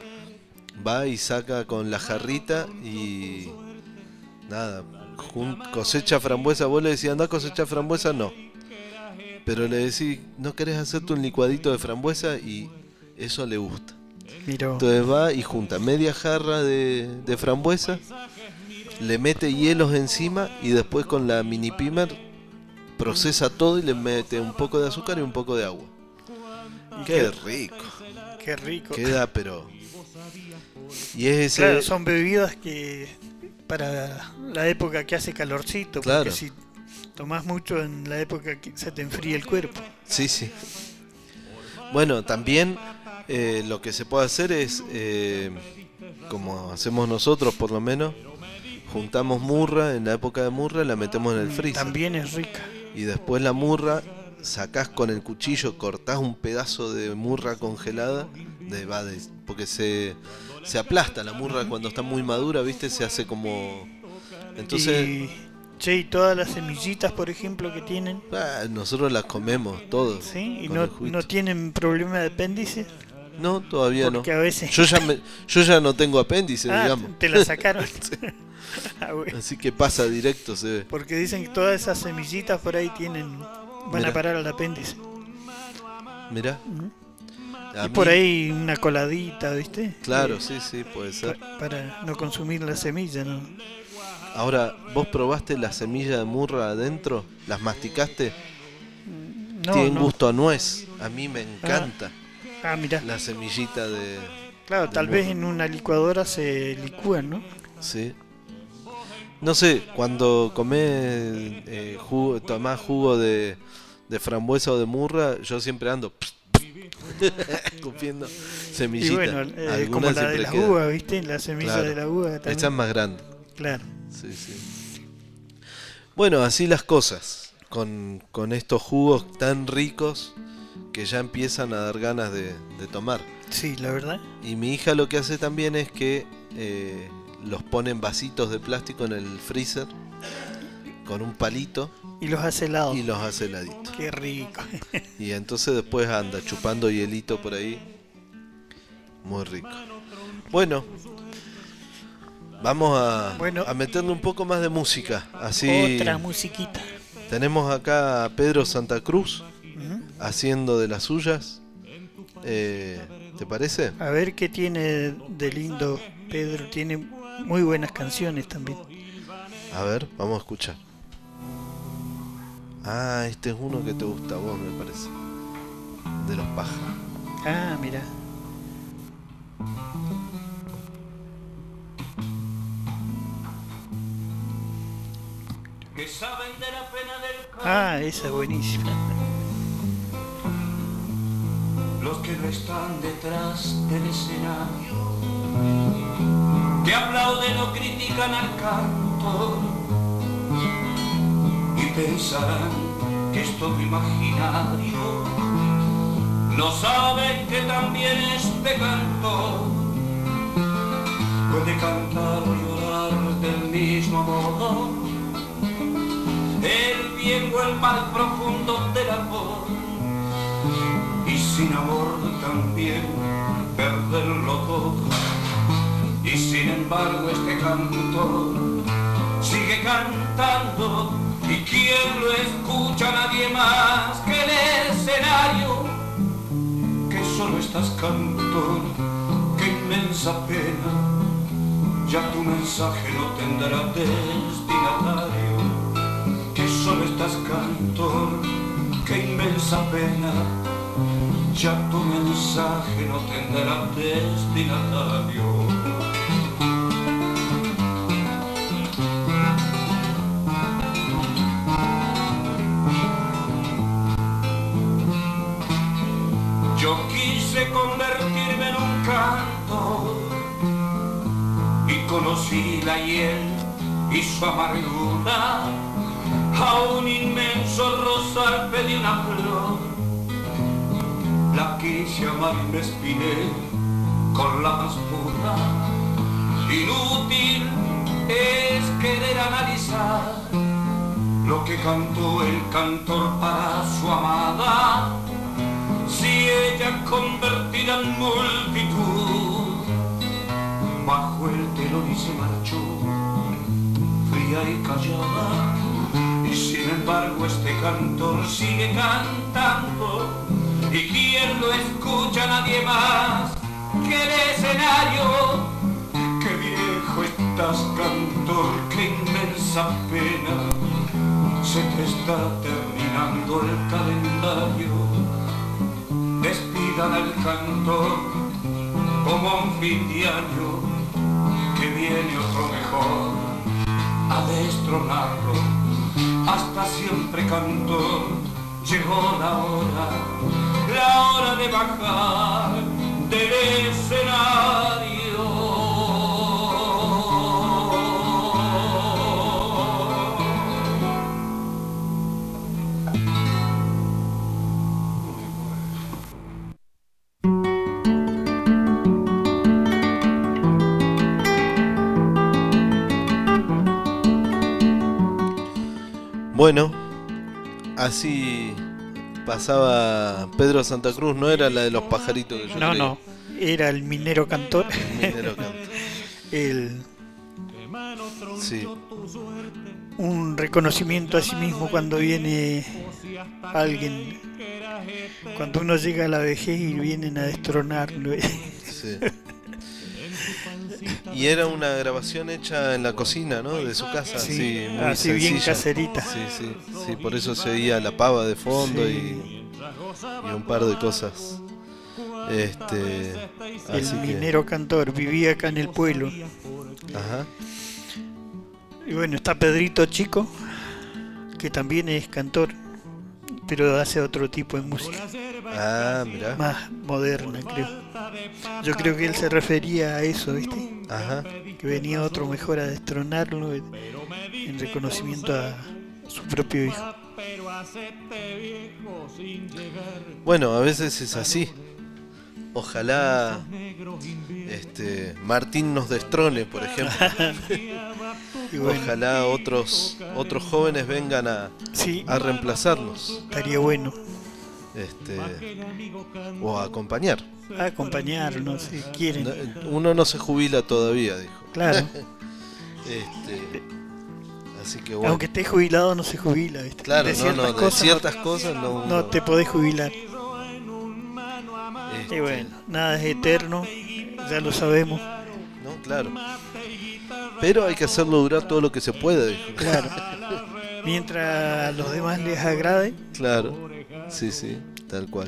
Speaker 3: Va y saca con la jarrita y nada, jun- cosecha frambuesa. Vos le decís, anda a cosechar frambuesa, no. Pero le decís, ¿no querés hacerte un licuadito de frambuesa? Y eso le gusta.
Speaker 2: Mira,
Speaker 3: Entonces va y junta media jarra de, de frambuesa, le mete hielos encima y después con la mini pimer procesa todo y le mete un poco de azúcar y un poco de agua.
Speaker 2: y
Speaker 3: Qué rico,
Speaker 2: qué rico.
Speaker 3: queda pero... Y es ese...
Speaker 2: Claro, son bebidas que para la época que hace calorcito,
Speaker 3: Claro.
Speaker 2: porque si tomás mucho en la época que se te enfría el cuerpo.
Speaker 3: Sí, sí. Bueno, también eh, lo que se puede hacer es, eh, como hacemos nosotros por lo menos, juntamos murra, en la época de murra la metemos en el freezer.
Speaker 2: También es rica.
Speaker 3: Y después la murra, sacás con el cuchillo, cortás un pedazo de murra congelada, de, va, de- porque se, se aplasta la murra cuando está muy madura, ¿viste? Se hace como... Entonces,
Speaker 2: Y, che, y todas las semillitas, por ejemplo, que tienen,
Speaker 3: ah, nosotros las comemos todos.
Speaker 2: ¿sí? Y
Speaker 3: con
Speaker 2: no,
Speaker 3: el juguito.
Speaker 2: no tienen problema de apéndice,
Speaker 3: No, todavía no.
Speaker 2: porque a veces...
Speaker 3: Yo ya, me- yo ya no tengo apéndice,
Speaker 2: Ah,
Speaker 3: digamos.
Speaker 2: te la sacaron. Ah, bueno.
Speaker 3: Así que pasa directo, se ve.
Speaker 2: Porque dicen que todas esas semillitas por ahí tienen van
Speaker 3: Mirá.
Speaker 2: a parar al apéndice.
Speaker 3: Mirá. A
Speaker 2: Y
Speaker 3: mí-
Speaker 2: por ahí una coladita, ¿viste?
Speaker 3: Claro,
Speaker 2: Eh,
Speaker 3: sí, sí, puede ser.
Speaker 2: pa- para no consumir la semilla, ¿no?
Speaker 3: Ahora, ¿vos probaste la semilla de murra adentro? ¿Las masticaste?
Speaker 2: No,
Speaker 3: Tienen
Speaker 2: no.
Speaker 3: gusto a nuez. A mí me encanta
Speaker 2: Ah, mira.
Speaker 3: la semillita de...
Speaker 2: Claro,
Speaker 3: de
Speaker 2: tal
Speaker 3: murra.
Speaker 2: vez en una licuadora se licúan, ¿no?
Speaker 3: Sí. No sé, cuando comés, eh, jugo, tomás jugo de, de frambuesa o de murra, yo siempre ando... Escupiendo semillitas.
Speaker 2: Y bueno, eh,
Speaker 3: Algunas
Speaker 2: como la de
Speaker 3: siempre
Speaker 2: la
Speaker 3: quedan.
Speaker 2: uva, ¿viste? La semilla
Speaker 3: Claro.
Speaker 2: de la uva también.
Speaker 3: Esta es más grande.
Speaker 2: Claro.
Speaker 3: Sí, sí. Bueno, así las cosas. Con, con estos jugos tan ricos que ya empiezan a dar ganas de, de tomar.
Speaker 2: Sí, la verdad.
Speaker 3: Y mi hija lo que hace también es que eh, los pone en vasitos de plástico en el freezer con un palito
Speaker 2: Y los hace helados.
Speaker 3: y los hace heladitos.
Speaker 2: Qué rico.
Speaker 3: Y entonces después anda chupando hielito por ahí. Muy rico. Bueno, vamos a,
Speaker 2: Bueno.
Speaker 3: a meterle un poco más de música. Así
Speaker 2: Otra musiquita.
Speaker 3: tenemos acá a Pedro Santa Cruz
Speaker 2: Ujú.
Speaker 3: haciendo de las suyas. Eh, ¿Te parece?
Speaker 2: A ver qué tiene de lindo Pedro. Tiene muy buenas canciones también.
Speaker 3: A ver, vamos a escuchar. Ah, este es uno que te gusta a vos, me parece. De los pájaros.
Speaker 2: Ah, mira.
Speaker 6: Que saben de la pena del campo,
Speaker 2: Ah, esa es buenísima.
Speaker 6: los que no están detrás del escenario, que aplauden o critican al canto y pensarán que es todo imaginario. No saben que también este canto puede cantar o llorar del mismo modo, el bien o el mal profundo del amor, y sin amor también perderlo todo. Y sin embargo este cantor sigue cantando, y quien lo escucha nadie más que el escenario. Que solo estás, cantor, qué inmensa pena, ya tu mensaje no tendrá destinatario. Que solo estás, cantor, qué inmensa pena, ya tu mensaje no tendrá destinatario. Yo quise convertirme en un cantor y conocí la hiel y su amargura. A un inmenso rosal pedí una flor, la quise amar y me espiné con la más pura. Inútil es querer analizar lo que cantó el cantor para su amada, si ella convertida en multitud bajo el telón y se marchó fría y callada. Y sin embargo este cantor sigue cantando, y quien lo escucha nadie más que el escenario. Qué viejo estás, cantor, qué inmensa pena, se te está terminando el calendario. Despidan al cantor como anfitriano, que viene otro mejor a destronarlo. Hasta siempre, cantor, llegó la hora, la hora de bajar del escenario.
Speaker 3: Bueno, así pasaba Pedro Santa Cruz, no era la de los pajaritos que yo
Speaker 2: No,
Speaker 3: creí.
Speaker 2: no. Era el minero cantor.
Speaker 3: Minero canta.
Speaker 2: el,
Speaker 3: Sí,
Speaker 2: un reconocimiento a sí mismo cuando viene alguien. Cuando uno llega a la vejez y vienen a destronarlo.
Speaker 3: sí. Y era una grabación hecha en la cocina, ¿no? De su casa,
Speaker 2: Sí,
Speaker 3: sí, muy
Speaker 2: así bien
Speaker 3: sencilla.
Speaker 2: caserita.
Speaker 3: Sí, sí, sí, por eso se oía la pava de fondo y, y un par de cosas. Este,
Speaker 2: El
Speaker 3: así que,
Speaker 2: minero cantor vivía acá en el pueblo.
Speaker 3: ajá,
Speaker 2: Y bueno, está Pedrito Chico, que también es cantor, pero hace otro tipo de música.
Speaker 3: Ah, mirá.
Speaker 2: más moderna, creo. Yo creo que él se refería a eso, ¿viste?
Speaker 3: Ajá.
Speaker 2: Que venía otro mejor a destronarlo en, en reconocimiento a su propio hijo.
Speaker 3: Bueno, a veces es así. Ojalá este Martín nos destrone, por ejemplo.
Speaker 2: Y bueno,
Speaker 3: Ojalá otros otros jóvenes vengan a,
Speaker 2: sí,
Speaker 3: a reemplazarnos,
Speaker 2: estaría bueno
Speaker 3: este, o a acompañar.
Speaker 2: a acompañarnos si quieren.
Speaker 3: No- Uno no se jubila todavía, dijo.
Speaker 2: Claro,
Speaker 3: Este, así que bueno.
Speaker 2: aunque estés jubilado no se jubila, ¿viste?
Speaker 3: Claro,
Speaker 2: de
Speaker 3: no,
Speaker 2: ciertas
Speaker 3: no, de
Speaker 2: cosas
Speaker 3: ciertas cosas no.
Speaker 2: no te podés jubilar.
Speaker 3: este,
Speaker 2: Y bueno, nada es eterno, ya lo sabemos.
Speaker 3: no, claro. Pero hay que hacerlo durar todo lo que se pueda, dijo.
Speaker 2: Claro. Mientras a los demás les agrade.
Speaker 3: Claro, sí, sí, tal cual.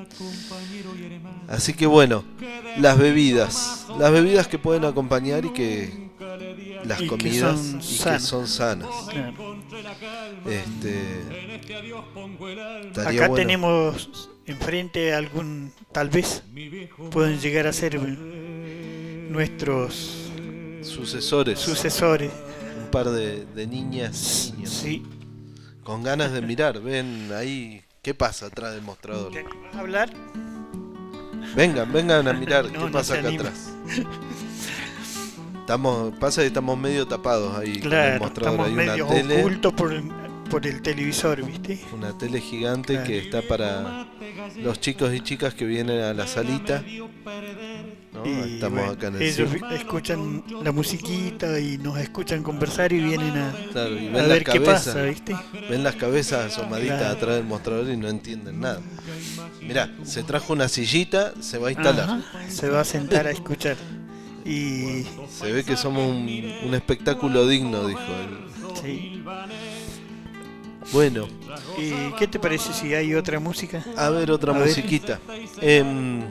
Speaker 3: Así que bueno, las bebidas, las bebidas que pueden acompañar y que las
Speaker 2: Y que
Speaker 3: comidas
Speaker 2: son
Speaker 3: y que
Speaker 2: sanas.
Speaker 3: son sanas.
Speaker 2: Claro.
Speaker 3: Este, estaría
Speaker 2: Acá
Speaker 3: bueno.
Speaker 2: tenemos enfrente algún, tal vez pueden llegar a ser eh, nuestros
Speaker 3: Sucesores,
Speaker 2: sucesores.
Speaker 3: un par de, de niñas y niños
Speaker 2: Sí.
Speaker 3: con ganas de mirar. Ven ahí, ¿qué pasa atrás del mostrador?
Speaker 2: ¿Te animás a hablar?
Speaker 3: Vengan, vengan a mirar
Speaker 2: No,
Speaker 3: qué
Speaker 2: no
Speaker 3: pasa
Speaker 2: se
Speaker 3: acá
Speaker 2: anima.
Speaker 3: atrás. Estamos, pasa que estamos medio tapados ahí con el
Speaker 2: Claro,
Speaker 3: mostrador.
Speaker 2: estamos
Speaker 3: Hay una
Speaker 2: medio
Speaker 3: tele,
Speaker 2: ocultos por, el- por el televisor, ¿viste?
Speaker 3: una tele gigante
Speaker 2: Claro.
Speaker 3: que está para los chicos y chicas que vienen a la salita. ¿no?
Speaker 2: Y
Speaker 3: Estamos
Speaker 2: bueno,
Speaker 3: acá en el
Speaker 2: ellos
Speaker 3: circo.
Speaker 2: vi- escuchan la musiquita y nos escuchan conversar y vienen a,
Speaker 3: Claro, y
Speaker 2: a
Speaker 3: ven las
Speaker 2: ver qué
Speaker 3: cabezas,
Speaker 2: pasa, ¿viste?
Speaker 3: ven las cabezas asomaditas
Speaker 2: Claro.
Speaker 3: atrás del mostrador y no entienden nada. Mirá, se trajo una sillita, se va a instalar.
Speaker 2: Ajá, se va a sentar a escuchar. Y
Speaker 3: Se ve que somos un, un espectáculo digno, dijo él.
Speaker 2: sí.
Speaker 3: Bueno,
Speaker 2: ¿Y qué te parece si hay otra música?
Speaker 3: a ver otra
Speaker 2: A ver.
Speaker 3: musiquita. Em,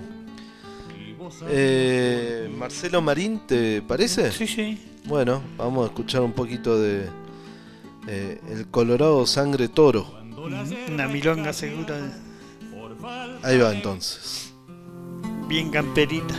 Speaker 3: eh, Marcelo Marín, ¿te parece?
Speaker 2: Sí, sí.
Speaker 3: Bueno, vamos a escuchar un poquito de eh, El Colorado Sangre Toro.
Speaker 2: Una milonga segura,
Speaker 3: Ahí va entonces.
Speaker 2: bien camperita.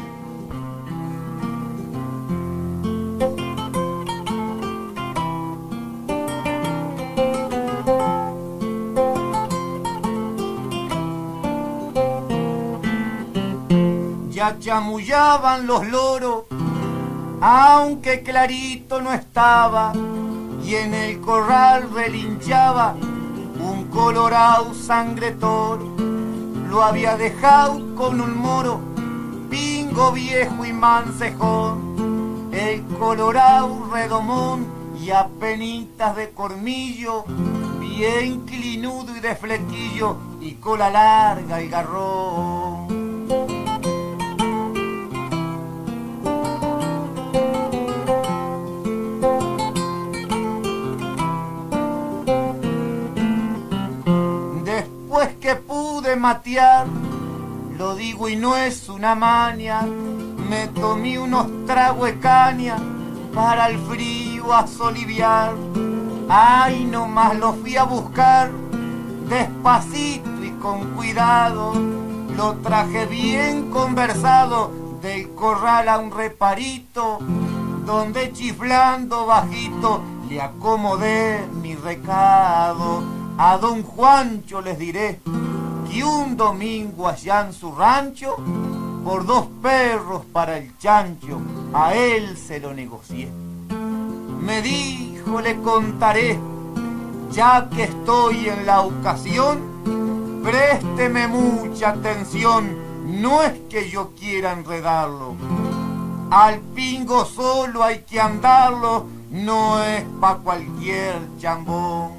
Speaker 7: Ya chamullaban los loros, aunque clarito no estaba, y en el corral relinchaba un colorado sangre toro. Lo había dejado con un moro, pingo viejo y mancejón, el colorado redomón y apenitas de cormillo, bien clinudo y de flequillo y cola larga y garrón. Después que pude matear, lo digo y no es una maña, me tomé unos tragos de caña para el frío a soliviar. Ay, nomás lo fui a buscar, despacito y con cuidado, lo traje bien conversado del corral a un reparito, donde chiflando bajito le acomodé mi recado. A don Juancho les diré que un domingo allá en su rancho, por dos perros para el chancho, a él se lo negocié. Me dijo, le contaré, ya que estoy en la ocasión, présteme mucha atención, no es que yo quiera enredarlo. Al pingo solo hay que andarlo, no es pa' cualquier chambón.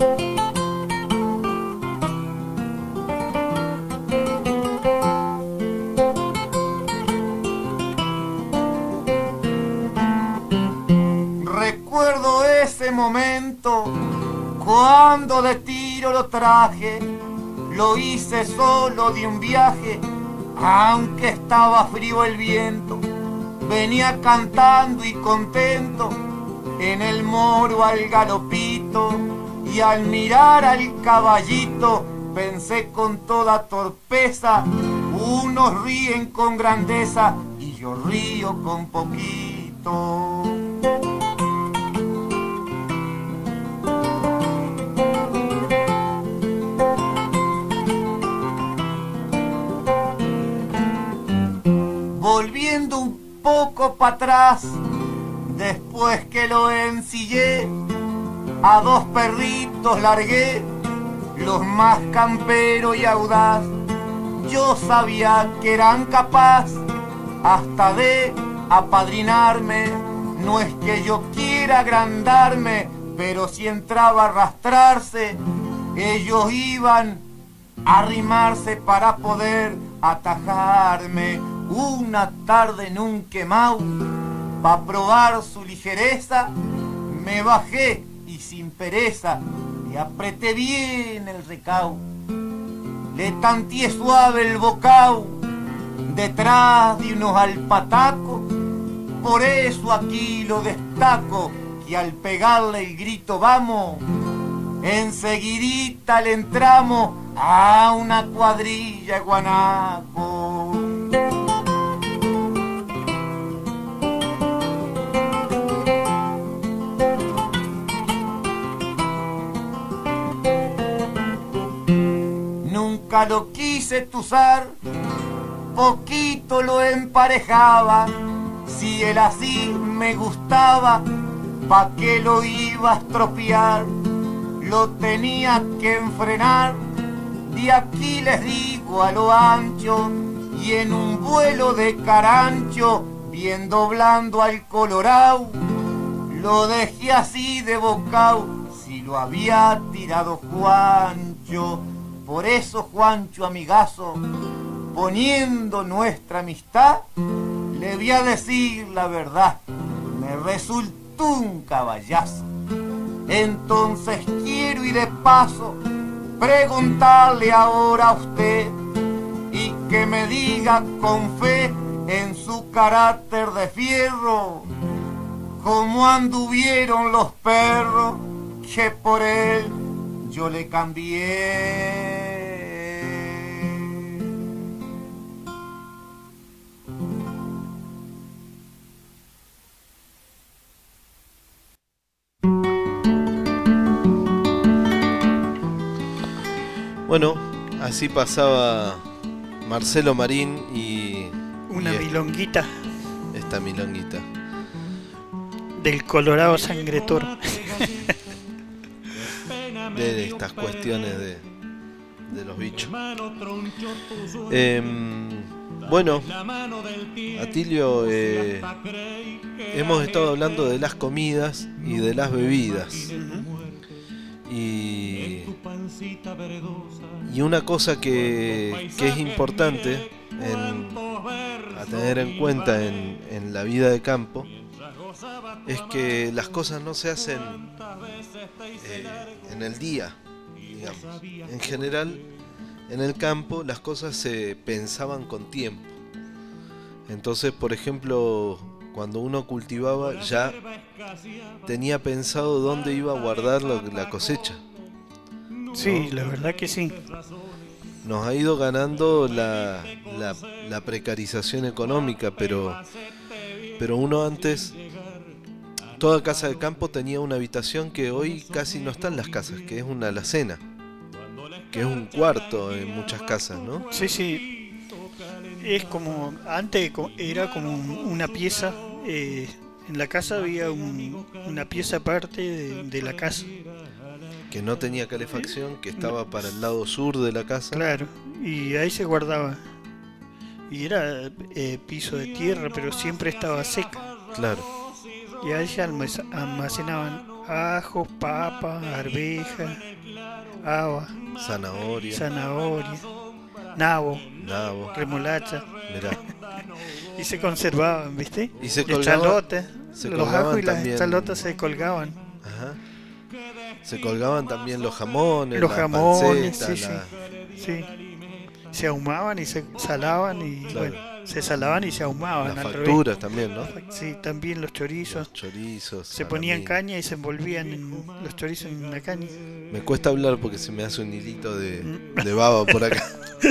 Speaker 7: Recuerdo ese momento cuando de tiro lo traje, lo hice solo de un viaje, aunque estaba frío el viento, venía cantando y contento en el moro al galopito, y al mirar al caballito pensé con toda torpeza, unos ríen con grandeza y yo río con poquito. Volviendo un poco para atrás, después que lo ensillé, a dos perritos largué, los más campero y audaz. Yo sabía que eran capaz hasta de apadrinarme. No es que yo quiera agrandarme, pero si entraba a arrastrarse, ellos iban a arrimarse para poder atajarme. Una tarde en un quemao, pa' probar su ligereza, me bajé y sin pereza le apreté bien el recao. Le tanteé suave el bocao detrás de unos alpatacos. Por eso aquí lo destaco, que al pegarle el grito vamos, enseguidita le entramos a una cuadrilla de guanaco. Nunca lo quise tuzar, poquito lo emparejaba. Si él así me gustaba, ¿pa' qué lo iba a estropear? Lo tenía que enfrenar, de aquí les digo a lo ancho, y en un vuelo de carancho, bien doblando al colorao, lo dejé así de bocao, si lo había tirado Juancho. Por eso, Juancho, amigazo, poniendo nuestra amistad, le voy a decir la verdad, me resultó un caballazo. Entonces quiero y de paso preguntarle ahora a usted, y que me diga con fe en su carácter de fierro, cómo anduvieron los perros que por él yo le cambié.
Speaker 3: Bueno, así pasaba Marcelo Marín y...
Speaker 2: Una
Speaker 3: y
Speaker 2: milonguita
Speaker 3: esta milonguita
Speaker 2: del Colorado Sangre Toro.
Speaker 3: de estas cuestiones de, de los bichos. Eh, bueno, Atilio, eh, hemos estado hablando de las comidas y de las bebidas. Y, y una cosa que, que es importante en, a tener en cuenta en, en la vida de campo es que las cosas no se hacen eh, en el día, digamos. En general, en el campo las cosas se pensaban con tiempo. Entonces, por ejemplo, cuando uno cultivaba ya tenía pensado dónde iba a guardar lo, la cosecha.
Speaker 2: Sí, la verdad que sí.
Speaker 3: Nos ha ido ganando la, la, la precarización económica, pero, pero uno antes, toda casa de campo tenía una habitación que hoy casi no está en las casas, que es una alacena, que es un cuarto en muchas casas, ¿no?
Speaker 2: Sí, sí. Es como, antes era como una pieza, eh, en la casa había un, una pieza aparte de, de la casa.
Speaker 3: Que no tenía calefacción, que estaba para el lado sur de la casa.
Speaker 2: Claro, y ahí se guardaba. Y era eh, piso de tierra, pero siempre estaba seca.
Speaker 3: Claro.
Speaker 2: Y ahí se almacenaban ajos, papas, arvejas, haba,
Speaker 3: zanahoria,
Speaker 2: zanahoria, nabo,
Speaker 3: nabo,
Speaker 2: remolacha.
Speaker 3: Mirá.
Speaker 2: Y se conservaban, ¿viste?
Speaker 3: Y se
Speaker 2: colgaban, chalotes,
Speaker 3: se
Speaker 2: los ajos y las
Speaker 3: también...
Speaker 2: chalotas se colgaban.
Speaker 3: Ajá. Se colgaban también los jamones,
Speaker 2: los
Speaker 3: la
Speaker 2: jamones,
Speaker 3: panceta,
Speaker 2: sí,
Speaker 3: la...
Speaker 2: sí. se ahumaban y se salaban y
Speaker 3: Claro.
Speaker 2: bueno, se salaban y se ahumaban
Speaker 3: Las
Speaker 2: al
Speaker 3: facturas también, ¿no?
Speaker 2: revés. Sí, también los chorizos.
Speaker 3: Los chorizos.
Speaker 2: Se ponían
Speaker 3: salamín.
Speaker 2: caña y se envolvían en los chorizos en la caña.
Speaker 3: Me cuesta hablar porque se me hace un hilito de, de baba por acá.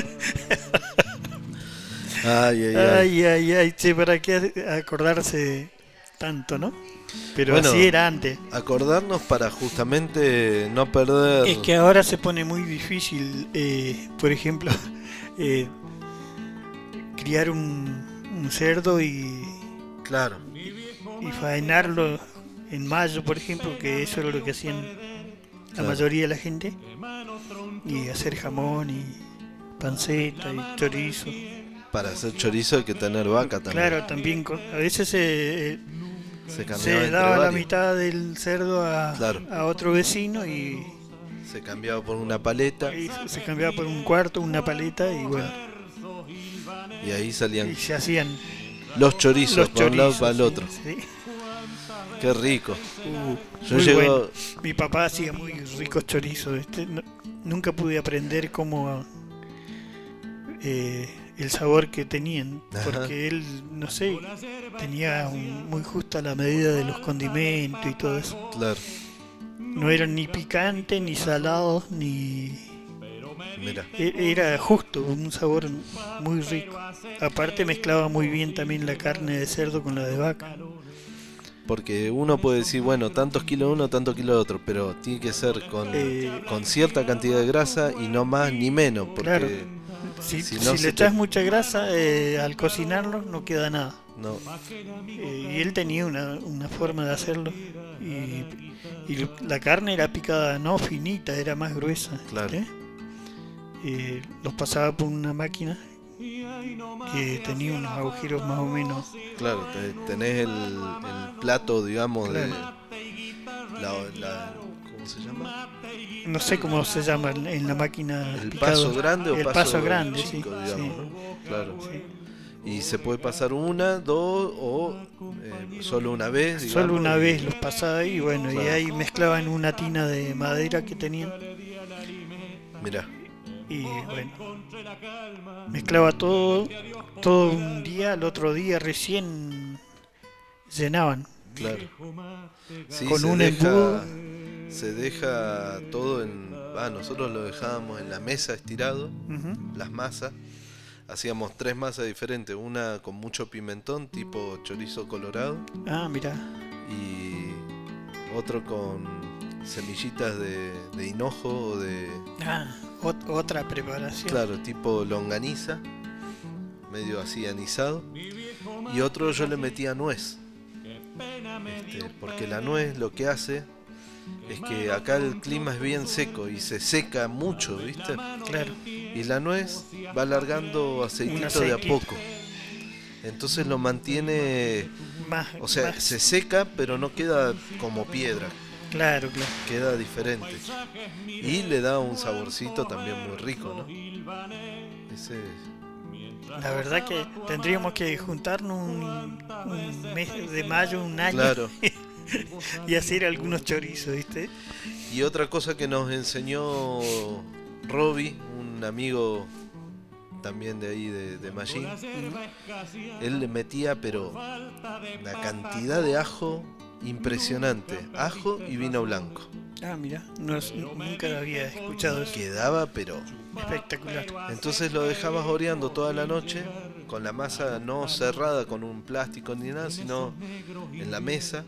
Speaker 3: Ay, ay, ay.
Speaker 2: Ay, ay, ay, che, ¿para qué acordarse tanto, no? Pero
Speaker 3: Bueno,
Speaker 2: así era antes.
Speaker 3: Acordarnos para justamente no perder.
Speaker 2: Es que ahora se pone muy difícil, eh, por ejemplo, eh, criar un, un cerdo y,
Speaker 3: Claro,
Speaker 2: y faenarlo en mayo, por ejemplo, que eso era lo que hacían la
Speaker 3: Claro.
Speaker 2: mayoría de la gente, y hacer jamón y panceta y chorizo.
Speaker 3: para hacer chorizo hay que tener vaca también.
Speaker 2: Claro, también con- a veces se,
Speaker 3: Se cambiaba
Speaker 2: se
Speaker 3: entre
Speaker 2: daba la
Speaker 3: varios.
Speaker 2: mitad del cerdo a,
Speaker 3: Claro.
Speaker 2: a otro vecino y,
Speaker 3: Se cambiaba por una paleta
Speaker 2: y se cambiaba por un cuarto, una paleta y bueno,
Speaker 3: y ahí salían
Speaker 2: y se hacían
Speaker 3: los chorizos
Speaker 2: los
Speaker 3: para un lado
Speaker 2: chorizos.
Speaker 3: para el otro.
Speaker 2: sí.
Speaker 3: Qué rico.
Speaker 2: Uh,
Speaker 3: Yo
Speaker 2: muy
Speaker 3: llego,
Speaker 2: bueno. Mi papá hacía muy ricos chorizos. Este, no- nunca pude aprender cómo eh, el sabor que tenían,
Speaker 3: Ajá.
Speaker 2: porque él, no sé, tenía un- muy justa la medida de los condimentos y todo eso.
Speaker 3: claro,
Speaker 2: No eran ni picantes, ni salados, ni...
Speaker 3: mira,
Speaker 2: e- Era justo, un sabor muy rico. Aparte mezclaba muy bien también la carne de cerdo con la de vaca.
Speaker 3: porque uno puede decir, bueno, tantos kilos de uno, tantos kilos de otro, pero tiene que ser con,
Speaker 2: Eh,
Speaker 3: con cierta cantidad de grasa y no más ni menos, porque
Speaker 2: Claro. Si,
Speaker 3: si
Speaker 2: si
Speaker 3: no
Speaker 2: le
Speaker 3: se te-
Speaker 2: echas mucha grasa, eh, al cocinarlo no queda nada.
Speaker 3: no,
Speaker 2: Eh, y él tenía una, una forma de hacerlo. Y, y la carne era picada, no finita, era más gruesa.
Speaker 3: Claro.
Speaker 2: ¿viste? Eh, los pasaba por una máquina que tenía unos agujeros más o menos.
Speaker 3: claro, te- tenés el, el plato, digamos, de
Speaker 2: Claro.
Speaker 3: la, la- ¿cómo se llama?
Speaker 2: No sé cómo se llama en en la máquina.
Speaker 3: El
Speaker 2: picado.
Speaker 3: paso grande o
Speaker 2: El
Speaker 3: paso,
Speaker 2: paso grande,
Speaker 3: chico,
Speaker 2: sí,
Speaker 3: digamos,
Speaker 2: sí.
Speaker 3: ¿no? Claro.
Speaker 2: Sí.
Speaker 3: Y se puede pasar una, dos o eh, solo una vez.
Speaker 2: Solo
Speaker 3: digamos,
Speaker 2: una
Speaker 3: y-
Speaker 2: vez los pasaba y bueno, y
Speaker 3: Claro.
Speaker 2: ahí mezclaban una tina de madera que tenían.
Speaker 3: Mirá,
Speaker 2: Y bueno, mezclaba todo, todo un día, al otro día recién llenaban.
Speaker 3: claro. Sí,
Speaker 2: Con
Speaker 3: se
Speaker 2: un
Speaker 3: deja,
Speaker 2: embudo.
Speaker 3: se deja todo en. Ah, nosotros lo dejábamos en la mesa estirado,
Speaker 2: Ujú.
Speaker 3: las masas. Hacíamos tres masas diferentes, una con mucho pimentón, tipo chorizo colorado,
Speaker 2: Ah, mira,
Speaker 3: y otro con semillitas de, de hinojo o de.
Speaker 2: ah, ot- otra preparación.
Speaker 3: Claro, tipo longaniza, medio así anisado. Y otro yo le metía nuez. Este, porque la nuez lo que hace es que acá el clima es bien seco y se seca mucho, ¿viste?
Speaker 2: Claro,
Speaker 3: Y la nuez va alargando aceitito
Speaker 2: Un
Speaker 3: de a
Speaker 2: aceitito.
Speaker 3: poco. Entonces lo mantiene,
Speaker 2: más,
Speaker 3: o sea,
Speaker 2: más-
Speaker 3: se seca pero no queda como piedra,
Speaker 2: claro, claro.
Speaker 3: queda diferente. Y le da un saborcito también muy rico, ¿no? Ese
Speaker 2: La verdad que tendríamos que juntarnos un, un mes de mayo, un año,
Speaker 3: claro.
Speaker 2: y hacer algunos chorizos, ¿viste?
Speaker 3: Y otra cosa que nos enseñó Robbie, un amigo también de ahí de, de Mallín, él le metía pero la cantidad de ajo impresionante, ajo y vino blanco.
Speaker 2: Ah, mira, no, es- nunca había escuchado eso.
Speaker 3: Quedaba pero...
Speaker 2: Espectacular.
Speaker 3: Entonces lo dejabas oreando toda la noche, con la masa no cerrada con un plástico ni nada, sino en la mesa,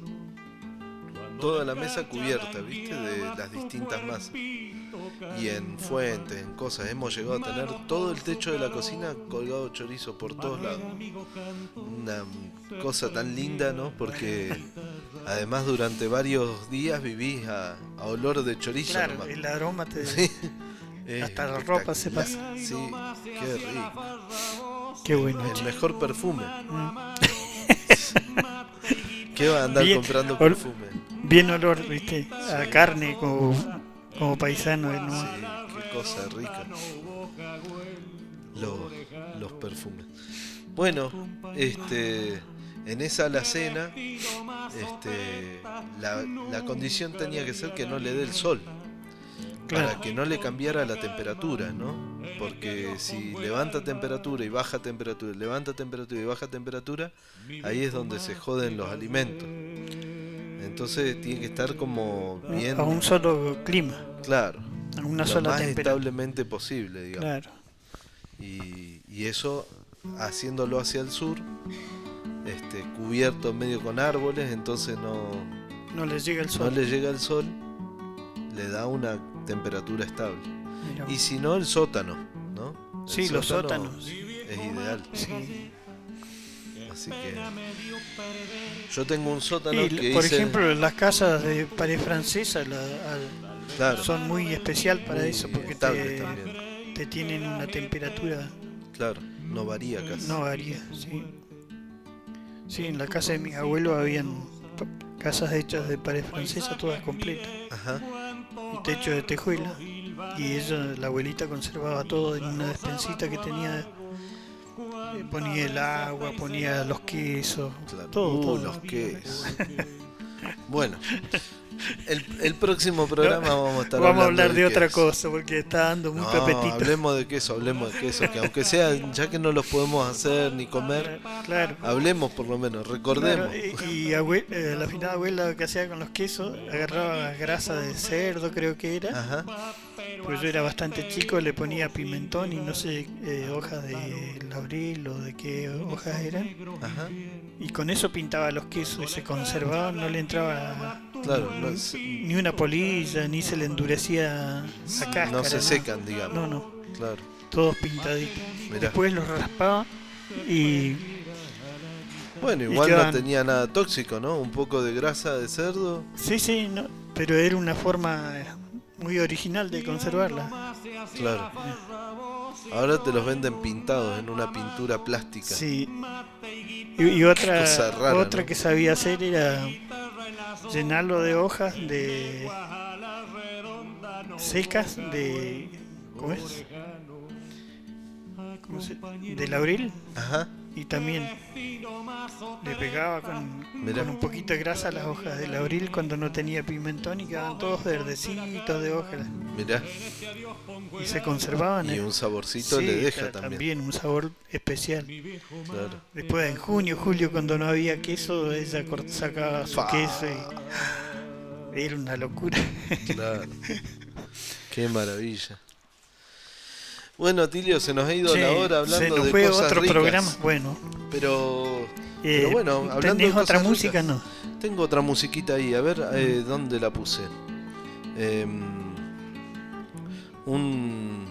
Speaker 3: toda la mesa cubierta, ¿viste? De las distintas masas. Y en fuentes, en cosas, hemos llegado a tener todo el techo de la cocina colgado chorizo por todos lados. Una cosa tan linda, ¿no? Porque además durante varios días vivís a, a olor de chorizo.
Speaker 2: Claro,
Speaker 3: nomás.
Speaker 2: el aroma te...
Speaker 3: Sí. Es
Speaker 2: Hasta la ropa se
Speaker 3: espectacular. Sí, qué rico.
Speaker 2: Qué bueno,
Speaker 3: El
Speaker 2: che.
Speaker 3: mejor perfume.
Speaker 2: Mm.
Speaker 3: ¿Qué va a andar
Speaker 2: Bien,
Speaker 3: comprando
Speaker 2: ol-
Speaker 3: perfume?
Speaker 2: Bien olor, ¿viste? A carne como, como paisano. ¿no?
Speaker 3: Sí, qué cosa rica. Los, los perfumes. Bueno, este, en esa alacena, este, la, la condición tenía que ser que no le dé el sol.
Speaker 2: Claro.
Speaker 3: para que no le cambiara la temperatura, ¿no? Porque si levanta temperatura y baja temperatura, levanta temperatura y baja temperatura, ahí es donde se joden los alimentos. Entonces tiene que estar como bien...
Speaker 2: A un solo clima.
Speaker 3: Claro.
Speaker 2: A una
Speaker 3: lo
Speaker 2: sola
Speaker 3: más
Speaker 2: temperatura.
Speaker 3: establemente posible, digamos.
Speaker 2: Claro.
Speaker 3: Y, y eso, haciéndolo hacia el sur, este, cubierto medio con árboles, entonces no,
Speaker 2: No le llega el
Speaker 3: no
Speaker 2: sol.
Speaker 3: le llega el sol, le da una temperatura estable.
Speaker 2: Mirá.
Speaker 3: Y si no, el sótano, ¿no? El
Speaker 2: Sí, los
Speaker 3: sótano
Speaker 2: sótanos.
Speaker 3: es ideal.
Speaker 2: Sí.
Speaker 3: Así que yo tengo un sótano
Speaker 2: Y,
Speaker 3: que
Speaker 2: por
Speaker 3: hice-
Speaker 2: ejemplo, las casas de pared francesa la- al-
Speaker 3: claro,
Speaker 2: son muy especial para
Speaker 3: muy
Speaker 2: eso porque
Speaker 3: estable
Speaker 2: te,
Speaker 3: también.
Speaker 2: te tienen una temperatura,
Speaker 3: Claro, no varía casi.
Speaker 2: no varía. Sí. Sí, en la casa de mis abuelos habían pa- casas hechas de pared francesa, todas completas,
Speaker 3: Ajá,
Speaker 2: y techo de tejuela. Y ella, la abuelita, conservaba todo en una despensita que tenía. eh, Ponía el agua, ponía los quesos,
Speaker 3: claro.
Speaker 2: todo,
Speaker 3: Uh,
Speaker 2: todo.
Speaker 3: los quesos. Bueno, el, el próximo programa vamos a estar
Speaker 2: Vamos a
Speaker 3: hablando
Speaker 2: hablar de otra
Speaker 3: queso.
Speaker 2: cosa porque está dando mucho
Speaker 3: No,
Speaker 2: apetito.
Speaker 3: hablemos de queso, hablemos de queso, que aunque sea, ya que no los podemos hacer ni comer,
Speaker 2: Claro.
Speaker 3: hablemos por lo menos, recordemos.
Speaker 2: Claro, y y abue- eh, la finada abuela que hacía con los quesos, agarraba grasa de cerdo, creo que era.
Speaker 3: Ajá,
Speaker 2: Pues yo era bastante chico, le ponía pimentón y no sé, eh, hojas de laurel o de qué hojas eran.
Speaker 3: ajá,
Speaker 2: Y con eso pintaba los quesos y se conservaban, no le entraba
Speaker 3: claro, no, se-
Speaker 2: ni una polilla, ni se le endurecía la cáscara.
Speaker 3: no se
Speaker 2: nada.
Speaker 3: secan, digamos.
Speaker 2: No, no,
Speaker 3: Claro,
Speaker 2: todos pintaditos.
Speaker 3: mirá.
Speaker 2: Después los raspaba y
Speaker 3: Bueno,
Speaker 2: y
Speaker 3: igual no
Speaker 2: quedan-
Speaker 3: tenía nada tóxico, ¿no? Un poco de grasa de cerdo.
Speaker 2: sí, sí, no, pero era una forma muy original de conservarla.
Speaker 3: Claro. Ahora te los venden pintados en una pintura plástica.
Speaker 2: Sí. Y, y otra,
Speaker 3: Cosa rara,
Speaker 2: otra
Speaker 3: ¿no?
Speaker 2: que sabía hacer era llenarlo de hojas de secas de ¿cómo es? ¿Cómo se- de laurel,
Speaker 3: Ajá,
Speaker 2: y también le pegaba con,
Speaker 3: Mirá.
Speaker 2: con un poquito de grasa a las hojas de laurel cuando no tenía pimentón y quedaban todos verdecitos de hojas
Speaker 3: mirá.
Speaker 2: y se conservaban.
Speaker 3: Y
Speaker 2: ¿eh?
Speaker 3: un saborcito
Speaker 2: Sí,
Speaker 3: le deja
Speaker 2: ta-
Speaker 3: también.
Speaker 2: un sabor especial.
Speaker 3: Claro.
Speaker 2: Después en junio, julio, cuando no había queso, ella cort- sacaba su
Speaker 3: Fa.
Speaker 2: queso y era una locura.
Speaker 3: Claro. Qué maravilla. Bueno, Tilio, se nos ha ido
Speaker 2: Che,
Speaker 3: la hora
Speaker 2: se
Speaker 3: hablando
Speaker 2: nos
Speaker 3: de
Speaker 2: fue
Speaker 3: cosas
Speaker 2: otro
Speaker 3: ricas.
Speaker 2: programa. Bueno,
Speaker 3: Pero,
Speaker 2: eh,
Speaker 3: pero bueno, hablando de
Speaker 2: ¿tenés otra
Speaker 3: cosas
Speaker 2: música?
Speaker 3: ricas,
Speaker 2: No.
Speaker 3: tengo otra musiquita ahí. A ver, eh, ¿dónde la puse? Em, un...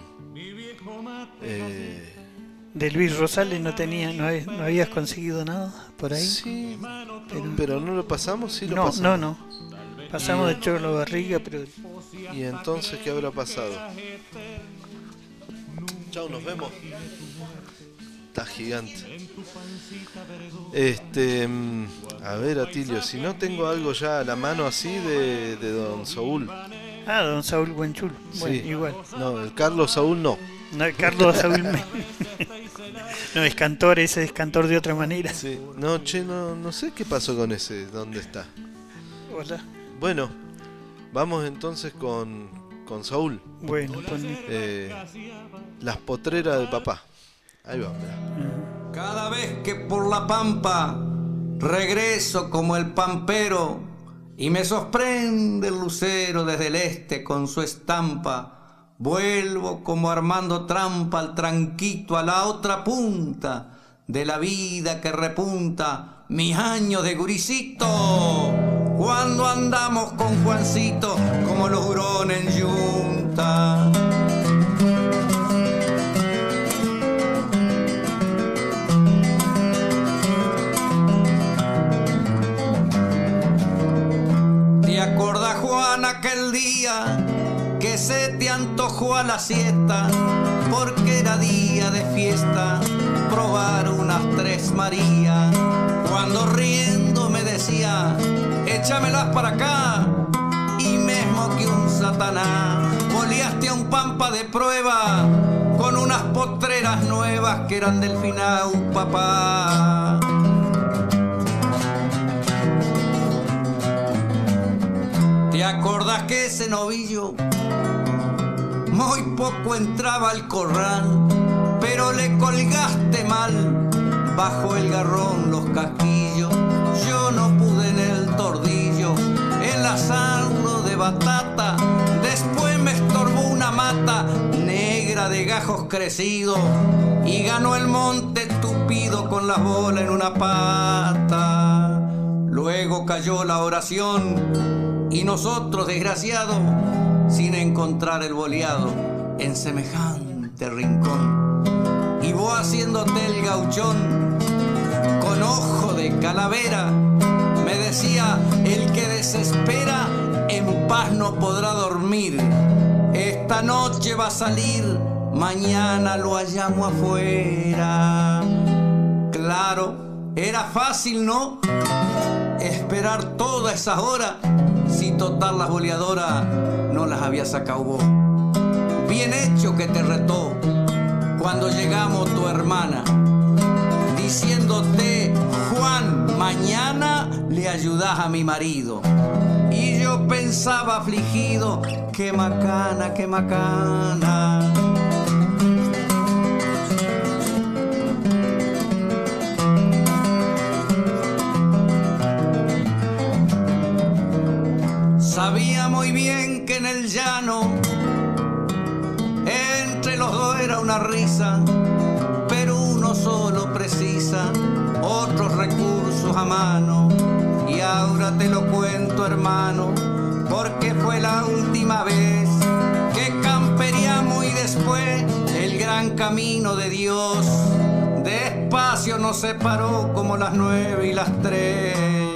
Speaker 3: eh,
Speaker 2: De Luis Rosales no tenía, no, habías, no habías conseguido nada por ahí.
Speaker 3: sí,
Speaker 2: pero-
Speaker 3: pero no lo pasamos, sí lo
Speaker 2: no,
Speaker 3: pasamos.
Speaker 2: no, no. Pasamos de Cholo Barriga, pero
Speaker 3: Y entonces, ¿qué habrá pasado? Chau, nos vemos. Está gigante. Este, mm, a ver, Atilio, si no tengo algo ya a la mano así de, de Don Saúl.
Speaker 2: ah, don Saúl Buenchul. Bueno,
Speaker 3: Sí.
Speaker 2: igual.
Speaker 3: No, el Carlos Saúl no.
Speaker 2: No, Carlos Saúl Me- no es cantor, ese es cantor de otra manera.
Speaker 3: Sí. No, che, no, no sé qué pasó con ese, dónde está.
Speaker 2: Hola.
Speaker 3: Bueno, vamos entonces con, con Saúl.
Speaker 2: Bueno, pone-
Speaker 3: Eh, las potreras de papá. Ahí va, mirá.
Speaker 8: Cada vez que por la pampa regreso como el pampero y me sorprende el lucero desde el este con su estampa, vuelvo como armando trampa al tranquito a la otra punta de la vida que repunta mis años de guricito, cuando andamos con Juancito como los hurones en yunta. ¿Te acordás, Juan, aquel día que se te antojó a la siesta? Porque era día de fiesta, probar unas tres Marías. Cuando riendo me decía, échamelas para acá. Y mismo que un satanás, boleaste a un pampa de prueba con unas potreras nuevas que eran del finau, papá. ¿Te acordás que ese novillo muy poco entraba al corral, pero le colgaste mal bajo el garrón los casquillos. Yo no pude en el tordillo enlazarlo de batata, después me estorbó una mata negra de gajos crecidos y ganó el monte tupido con las bolas en una pata. Luego cayó la oración y nosotros, desgraciados, sin encontrar el boleado en semejante rincón. Y vos haciéndote el gauchón con ojo de calavera, me decía: el que desespera en paz no podrá dormir. Esta noche va a salir, mañana lo hallamos afuera. Claro, era fácil, ¿no? Esperar todas esas horas, si total las boleadoras no las había sacado vos. Bien hecho que te retó cuando llegamos tu hermana, diciéndote: Juan, mañana le ayudás a mi marido. Y yo pensaba afligido: qué macana, qué macana. Sabía muy bien que en el llano entre los dos era una risa, pero uno solo precisa otros recursos a mano. Y ahora te lo cuento, hermano, porque fue la última vez que camperiamos y después el gran camino de Dios despacio nos separó como las nueve y las tres.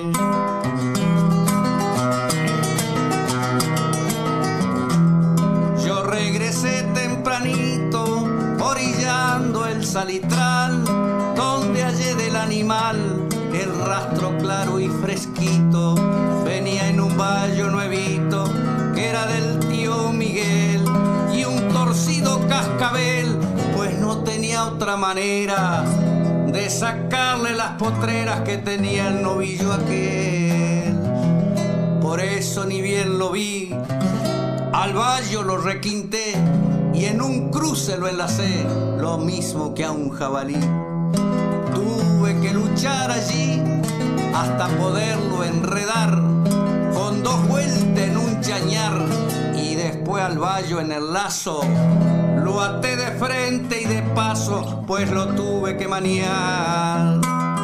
Speaker 8: Yo regresé tempranito orillando el salitral, donde hallé del animal el rastro claro y fresquito. Venía en un vallo nuevito que era del tío Miguel, y un torcido cascabel, pues no tenía otra manera de sacarle las potreras que tenía el novillo aquel. Por eso ni bien lo vi, al vallo lo requinté y en un cruce lo enlacé, lo mismo que a un jabalí. Tuve que luchar allí hasta poderlo enredar, con dos vueltas en un chañar, y después al vallo en el lazo lo até de frente y de paso, pues lo tuve que maniar.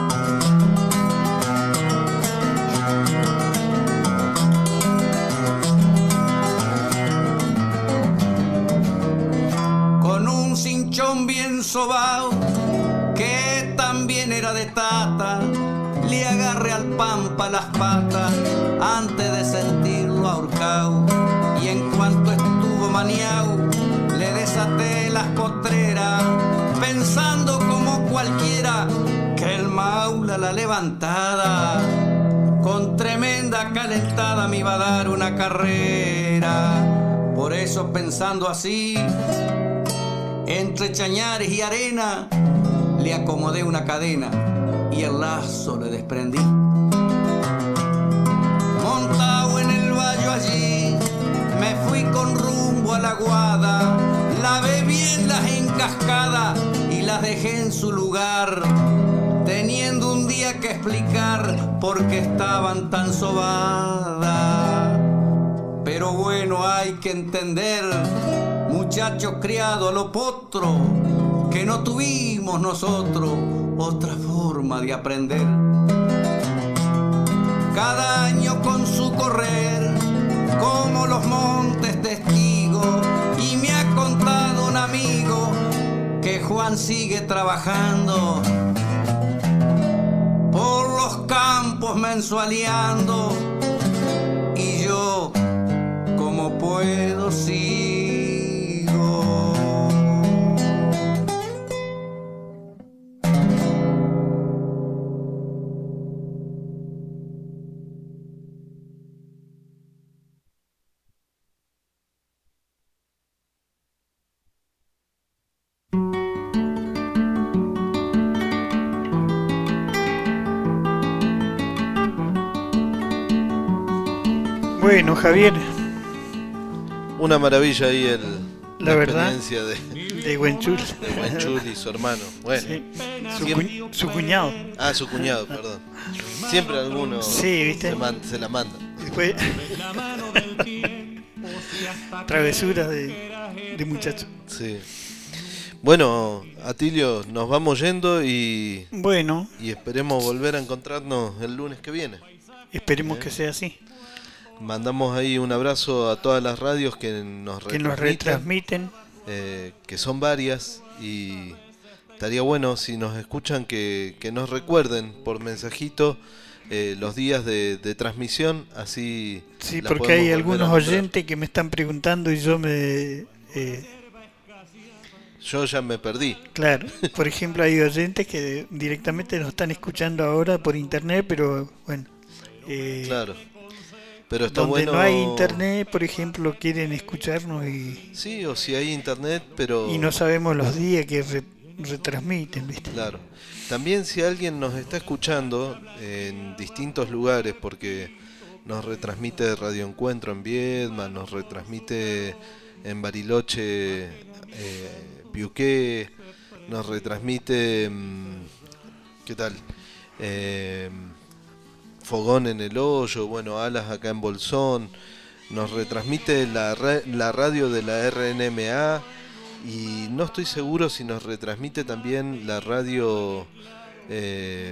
Speaker 8: Con un cinchón bien sobao que también era de tata, le agarré al pampa las patas antes de sentirlo ahorcao, y en cuanto estuvo maniao le desaté las potreras, pensando como cualquiera que el maula la levantada con tremenda calentada me iba a dar una carrera. Por eso, pensando así, entre chañares y arena, le acomodé una cadena y el lazo le desprendí. Montado en el vallo allí, me fui con rumbo a la guada, lavé bien las encascadas y las dejé en su lugar, teniendo un día que explicar por qué estaban tan sobadas. Pero bueno, hay que entender, muchachos criados a lo potro, que no tuvimos nosotros otra forma de aprender. Cada año con su correr, como los montes testigos, y me ha contado un amigo que Juan sigue trabajando por los campos mensualeando, y yo, como puedo, sigo.
Speaker 2: Bueno, Javier.
Speaker 3: Una maravilla ahí el,
Speaker 2: la verdad,
Speaker 3: experiencia de,
Speaker 2: de Huenchul.
Speaker 3: de Huenchul y su hermano. Bueno,
Speaker 2: Sí. Su,
Speaker 3: siempre-
Speaker 2: cu- su cuñado.
Speaker 3: ah, su cuñado, perdón. Siempre alguno
Speaker 2: Sí, ¿viste?
Speaker 3: se, man- se la manda.
Speaker 2: Después, travesura de, de muchacho.
Speaker 3: Sí. Bueno, Atilio, nos vamos yendo y,
Speaker 2: Bueno,
Speaker 3: y esperemos volver a encontrarnos el lunes que viene.
Speaker 2: esperemos que sea así.
Speaker 3: Mandamos ahí un abrazo a todas las radios que nos
Speaker 2: Que nos
Speaker 3: retransmiten,
Speaker 2: retransmiten.
Speaker 3: eh, que son varias, y estaría bueno si nos escuchan que, que nos recuerden por mensajito eh, los días de, de transmisión, así
Speaker 2: Sí,
Speaker 3: la
Speaker 2: porque
Speaker 3: podemos
Speaker 2: hay
Speaker 3: volver a
Speaker 2: algunos
Speaker 3: nombrar.
Speaker 2: oyentes que me están preguntando y yo me... eh,
Speaker 3: Yo ya me perdí.
Speaker 2: claro, por ejemplo, hay oyentes que directamente nos están escuchando ahora por internet, pero bueno... eh,
Speaker 3: Claro. Pero está
Speaker 2: donde
Speaker 3: bueno.
Speaker 2: no hay internet, por ejemplo, quieren escucharnos y,
Speaker 3: Sí, o si hay internet, pero.
Speaker 2: y no sabemos los días que re- retransmiten, ¿viste?
Speaker 3: Claro. También si alguien nos está escuchando en distintos lugares, porque nos retransmite Radio Encuentro en Viedma, nos retransmite en Bariloche, eh, Piuqué, nos retransmite, mm, ¿qué tal? Eh, Fogón en el Hoyo, bueno, Alas acá en Bolsón, nos retransmite la, ra- la radio de la R N M A, y no estoy seguro si nos retransmite también la radio eh,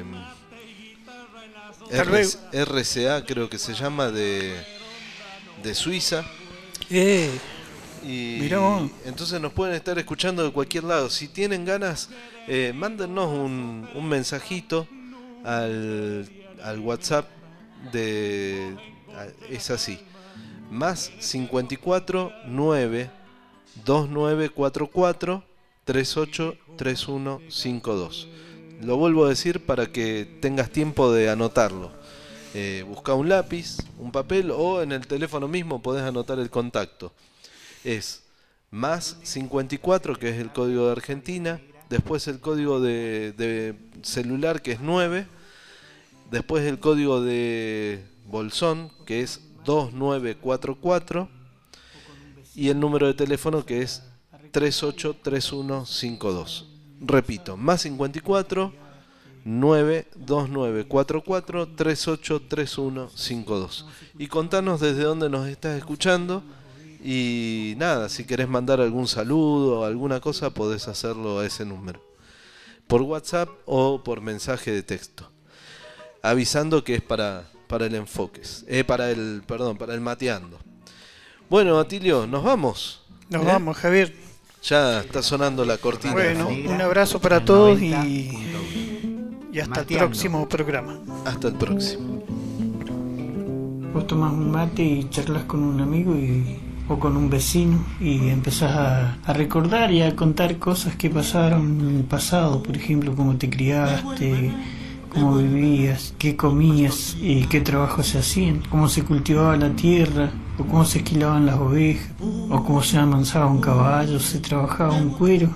Speaker 2: Tal
Speaker 3: R-
Speaker 2: vez.
Speaker 3: R C A, creo que se llama, de, de Suiza.
Speaker 2: Eh,
Speaker 3: Y
Speaker 2: Mirá vos.
Speaker 3: entonces nos pueden estar escuchando de cualquier lado. Si tienen ganas, eh, mándennos un, un mensajito al, al WhatsApp de... Es así, más cincuenta y cuatro nueve dos nueve cuatro cuatro tres ocho tres uno cinco dos. Lo vuelvo a decir para que tengas tiempo de anotarlo. Eh, busca un lápiz, un papel, o en el teléfono mismo podés anotar el contacto. Es más cincuenta y cuatro, que es el código de Argentina, después el código de, de celular, que es nueve, después el código de Bolsón, que es dos nueve cuatro cuatro, y el número de teléfono, que es tres ocho tres uno cinco dos. Repito, más cincuenta y cuatro nueve dos nueve cuatro cuatro tres ocho tres uno cinco dos. Y contanos desde dónde nos estás escuchando. Y nada, si querés mandar algún saludo o alguna cosa, podés hacerlo a ese número, por WhatsApp o por mensaje de texto, avisando que es para, para el enfoques, eh, para el, perdón, para el mateando. Bueno, Atilio, nos vamos.
Speaker 2: nos
Speaker 3: ¿Eh?
Speaker 2: vamos, Javier.
Speaker 3: Ya está sonando la cortina.
Speaker 2: Bueno,
Speaker 3: de fondo.
Speaker 2: un abrazo para todos y, y hasta el
Speaker 1: Mateando.
Speaker 2: próximo programa.
Speaker 3: Hasta el próximo.
Speaker 2: Vos tomás un mate y charlas con un amigo y, o con un vecino y empezás a, a recordar y a contar cosas que pasaron en el pasado, por ejemplo, cómo te criaste, cómo vivías, qué comías y qué trabajos se hacían, cómo se cultivaba la tierra, o cómo se esquilaban las ovejas, o cómo se amansaba un caballo, se trabajaba un cuero.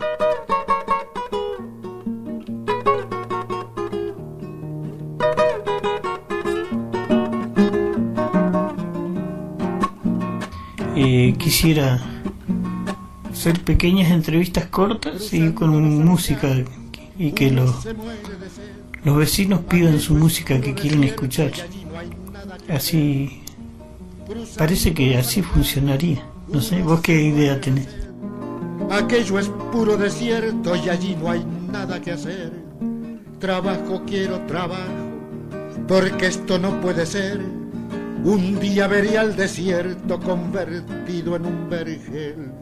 Speaker 2: Eh, quisiera hacer pequeñas entrevistas cortas y con música, y que los, los vecinos pidan su música que quieren escuchar. Así, parece que así funcionaría. No sé, ¿vos qué idea tenés?
Speaker 9: Aquello es puro desierto y allí no hay nada que hacer. Trabajo, quiero trabajo, porque esto no puede ser. Un día veré al desierto convertido en un vergel.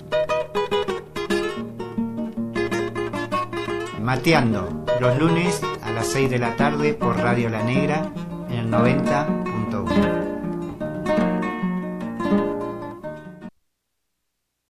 Speaker 1: Mateando, los lunes a las seis de la tarde por Radio La Negra en el noventa punto uno.